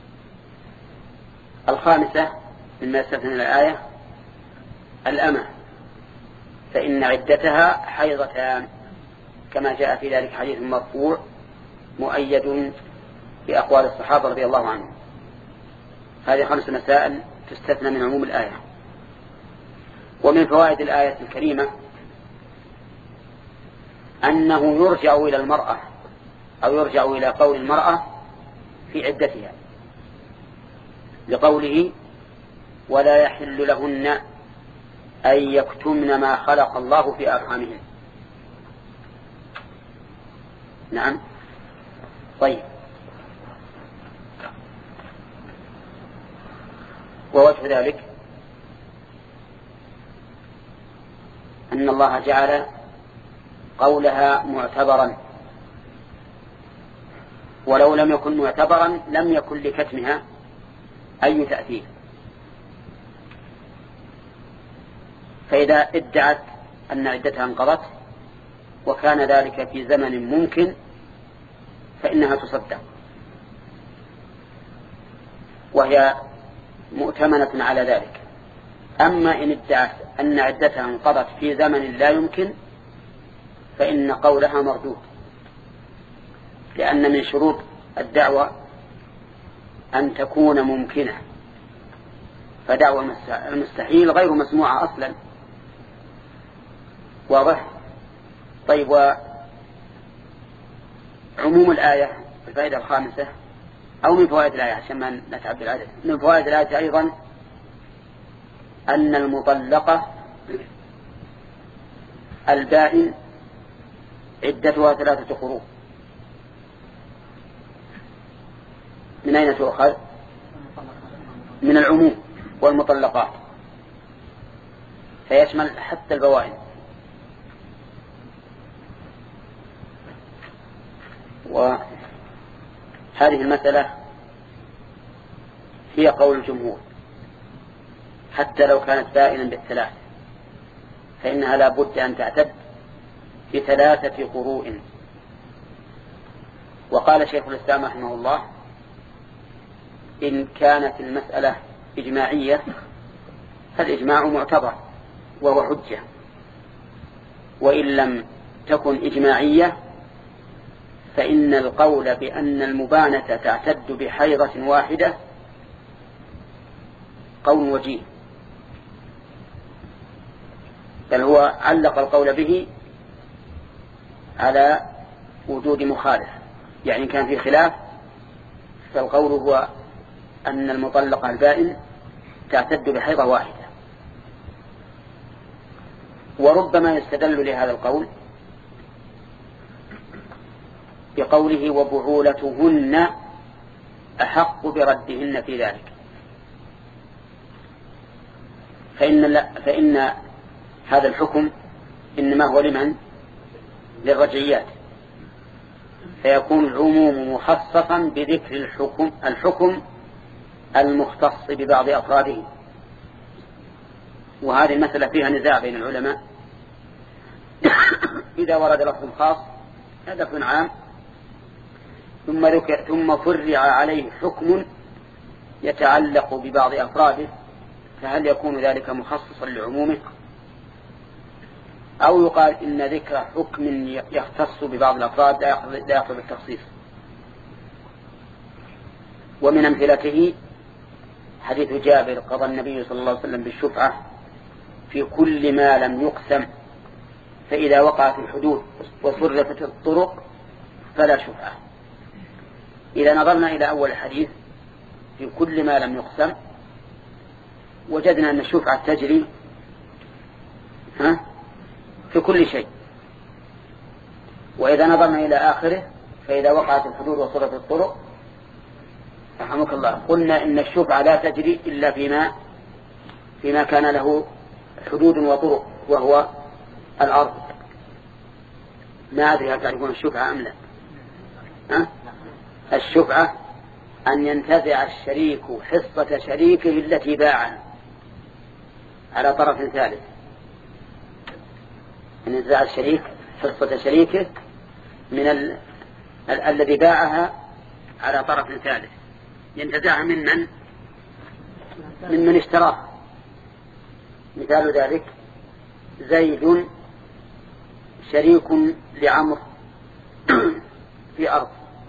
الخامسة مما يستثنى الآية الأمة، فإن عدتها حيضتان كما جاء في ذلك حديث مرفوع مؤيد بأقوال الصحابة رضي الله عنهم. هذه خمس مسائل تستثنى من عموم الآية. ومن فوائد الآية الكريمة أنه يرجع إلى المرأة أو يرجع إلى قول المرأة في عدتها، لقوله ولا يحل لهن أن يكتمن ما خلق الله في أرحامهن. نعم. طيب، ووجه ذلك أن الله جعل قولها معتبرا، ولو لم يكن معتبرا لم يكن لكتمها أي تأثير. فإذا ادعت أن عدتها انقضت وكان ذلك في زمن ممكن فإنها تصدق، وهي مؤتمنة على ذلك. أما إن ادعت أن عدتها انقضت في زمن لا يمكن فإن قولها مردود، لأن من شروط الدعوة أن تكون ممكنة، فدعوة المستحيل غير مسموعة أصلا. واضح؟ طيب، وعموم الآية الفائدة الخامسة أو من فوائد الآية عشان ما نتعب العدد، من فوائد الآية أيضا أن المطلقة البائن عدتها ثلاثة قروء. من أين تؤخذ؟ من العموم والمطلقات، فيشمل حتى البوائن. وهذه المسألة هي قول الجمهور، حتى لو كانت بائنا بالثلاث فإنها لا بد أن تعتد بثلاثة قروء. وقال شيخ الإسلام رحمه الله إن كانت المسألة إجماعية فالإجماع معتبر وهو حجة، وإن لم تكن إجماعية فإن القول بأن المبانة تعتد بحيضة واحدة قول وجيه، بل هو علق القول به على وجود مخالف، يعني كان في خلاف، فالقول هو أن المطلقة البائن تعتد بحيضة واحدة. وربما يستدل لهذا القول بقوله وبعولتهن أحق بردهن في ذلك، فإن, فإن هذا الحكم إنما هو لمن؟ للرجعيات، فيكون العموم مخصصا بذكر الحكم, الحكم المختص ببعض أفراده. وهذه المسألة فيها نزاع بين العلماء إذا ورد لفظ خاص هدف عام ثم ذكر ثم فرع عليه حكم يتعلق ببعض أفراده، فهل يكون ذلك مخصصا لعمومه؟ أو يقال إن ذكر حكم يختص ببعض الأفراد لا يقصد التخصيص. ومن أمثلته حديث جابر: قضى النبي صلى الله عليه وسلم بالشفعة في كل ما لم يقسم، فإذا وقعت الحدود وصرفت الطرق فلا شفعة. إذا نظرنا إلى أول الحديث في كل ما لم يقسم وجدنا أن الشفعة تجري ها في كل شيء. وإذا نظرنا إلى آخره فإذا وقعت الحدود وصرفت الطرق رحمك الله قلنا إن الشفعة لا تجري إلا فيما فيما كان له حدود وطرق، وهو الأرض. ما أدري هل تعرفون الشفعة أم لا؟ أه؟ الشفعة أن ينتزع الشريك حصة شريكه التي باعها على طرف ثالث. أن ينتزع الشريك حصة شريكه من ال... ال... الذي باعها على طرف ثالث، ينتزعها من من؟ من من اشتراه. مثال ذلك: زيد شريك لعمر في أرض،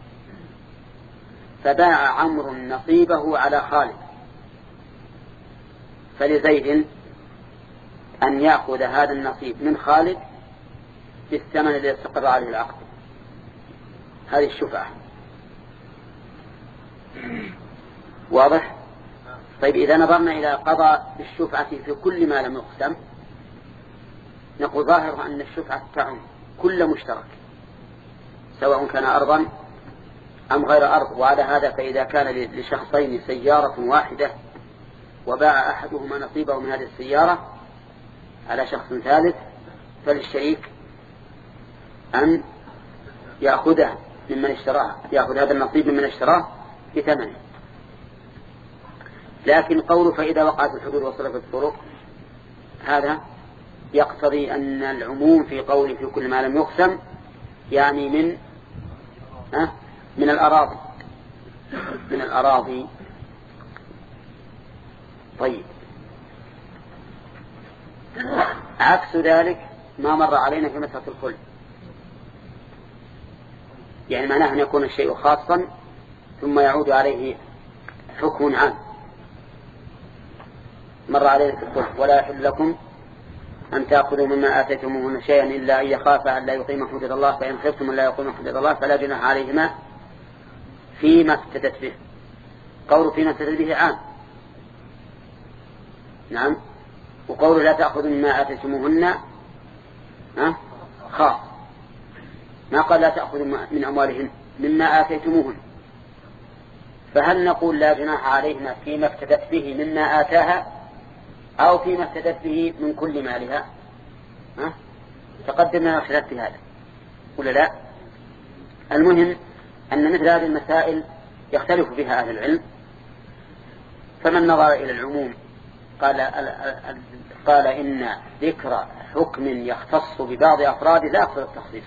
فباع عمرو نصيبه على خالد، فلزيد أن يأخذ هذا النصيب من خالد بالثمن الذي استقر عليه العقد. هذه الشفعة. واضح؟ طيب إذا نظرنا إلى قضاء الشفعة في كل ما لم يقسم نقول ظاهر أن الشفعة تعم كل مشترك سواء كان أرضا أم غير أرض. وعلى هذا فإذا كان لشخصين سيارة واحدة وباع أحدهما نصيبه من هذه السيارة على شخص ثالث فللشريك أن يأخذه ممن اشتراه، يأخذ هذا النصيب ممن اشتراه بثمنه. لكن قوله فإذا وقعت الحدود وصرفت الطرق هذا يقتضي أن العموم في قوله في كل ما لم يقسم يعني من أه من الأراضي من الأراضي. طيب عكس ذلك ما مر علينا في مسألة الخلع، يعني معناه أن يكون الشيء خاصا ثم يعود عليه حكم عام. مر علينا في الخلع: ولا يحل لكم أن تأخذوا مما آتيتموهن شيئا إلا أن يخافا أن لا يقيم حدود الله، فإن خفتم أن لا يقيم حدود الله فلا جناح عليهما فيما افتدت به. قول فيما افتدت به عام، نعم، وقول لا تأخذوا مما آتيتموهن خاص، ما قال لا تأخذوا من أموالهن مما آتيتموهن. فهل نقول لا جناح عليهما فيما افتدت به مما آتاها أو فيما افتدت به من كل مالها؟ ها؟ تقدمنا خلاف في هذا ولا لا؟ المهم أن مثل هذه المسائل يختلف بها أهل العلم، فمن نظر إلى العموم قال قال إن ذكر حكم يختص ببعض أفراد لا يقصد التخصيص.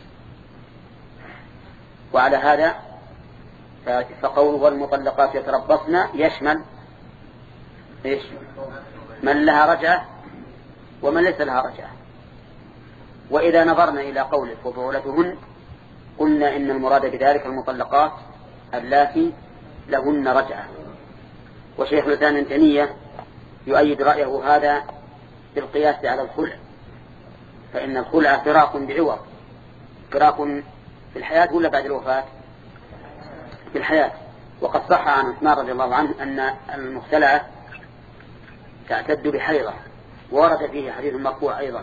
وعلى هذا فقوله والمطلقات يتربصن يشمل إيش؟ من لها رجعة ومن ليس لها رجعة. وإذا نظرنا إلى قوله وبعولتهن قلنا إن المراد بذلك المطلقات اللاتي لهن رجعة. وشيخ الإسلام ابن تيمية يؤيد رأيه هذا بالقياس على الخلع، فإن الخلع فراق بعوض، فراق في الحياة ولا بعد الوفاة؟ في الحياة. وقد صح عن عثمان رضي الله عنه أن المختلعة تعتد بحيضة، ورد فيه حديث مرفوع أيضا،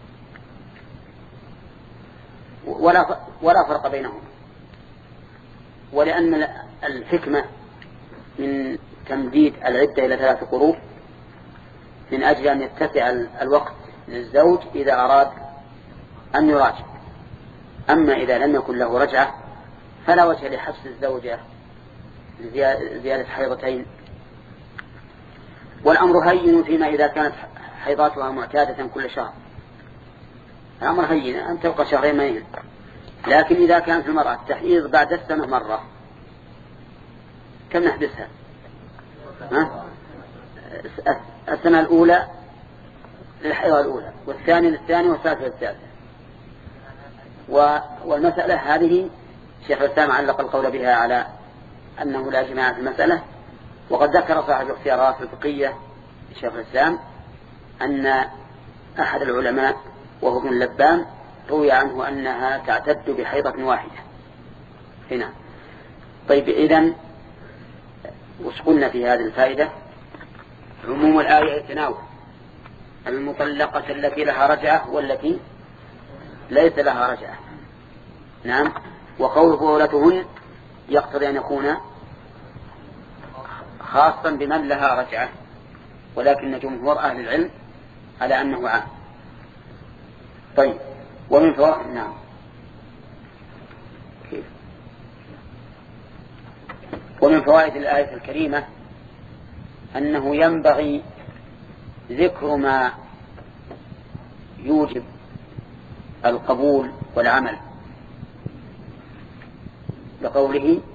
ولا ولا فرق بينهم. ولأن الحكمة من تمديد العدة إلى ثلاث قروء من أجل أن يتسع الوقت للزوج إذا أراد أن يراجع. أما إذا لم يكن له رجعة فلا وجه لحبس الزوجة زيادة حيضتين. والأمر هين فيما إذا كانت حيضاتها معتادة كل شهر، الأمر هين أن تبقى شهرين ما يهم. لكن إذا كانت المرأة تحيض بعد السنة مرة كم نحبسها؟ ها؟ السنة الأولى للحيوة الأولى، والثانية للثانية، والثالثة للثالثة. والمسألة هذه شيخ الإسلام علق القول بها على أنه لا جماعة في المسألة. وقد ذكر صاحب الاختيارات الفقهية شيخ الإسلام أن أحد العلماء وهو ابن اللبان روي عنه أنها تعتد بحيضة واحدة هنا. طيب إذن وش قلنا في هذه الفائدة؟ عموم الآية يتناول المطلقة التي لها رجعة والتي ليس لها رجعة. نعم. وقوله وولتهن يقتضي أن يكون خاصا بمن لها رجعة، ولكن جمهور أهل العلم على أنه عام. طيب ومن فوائد نعم كيف ومن فوائد الآية الكريمة أنه ينبغي ذكر ما يوجب القبول والعمل، لقوله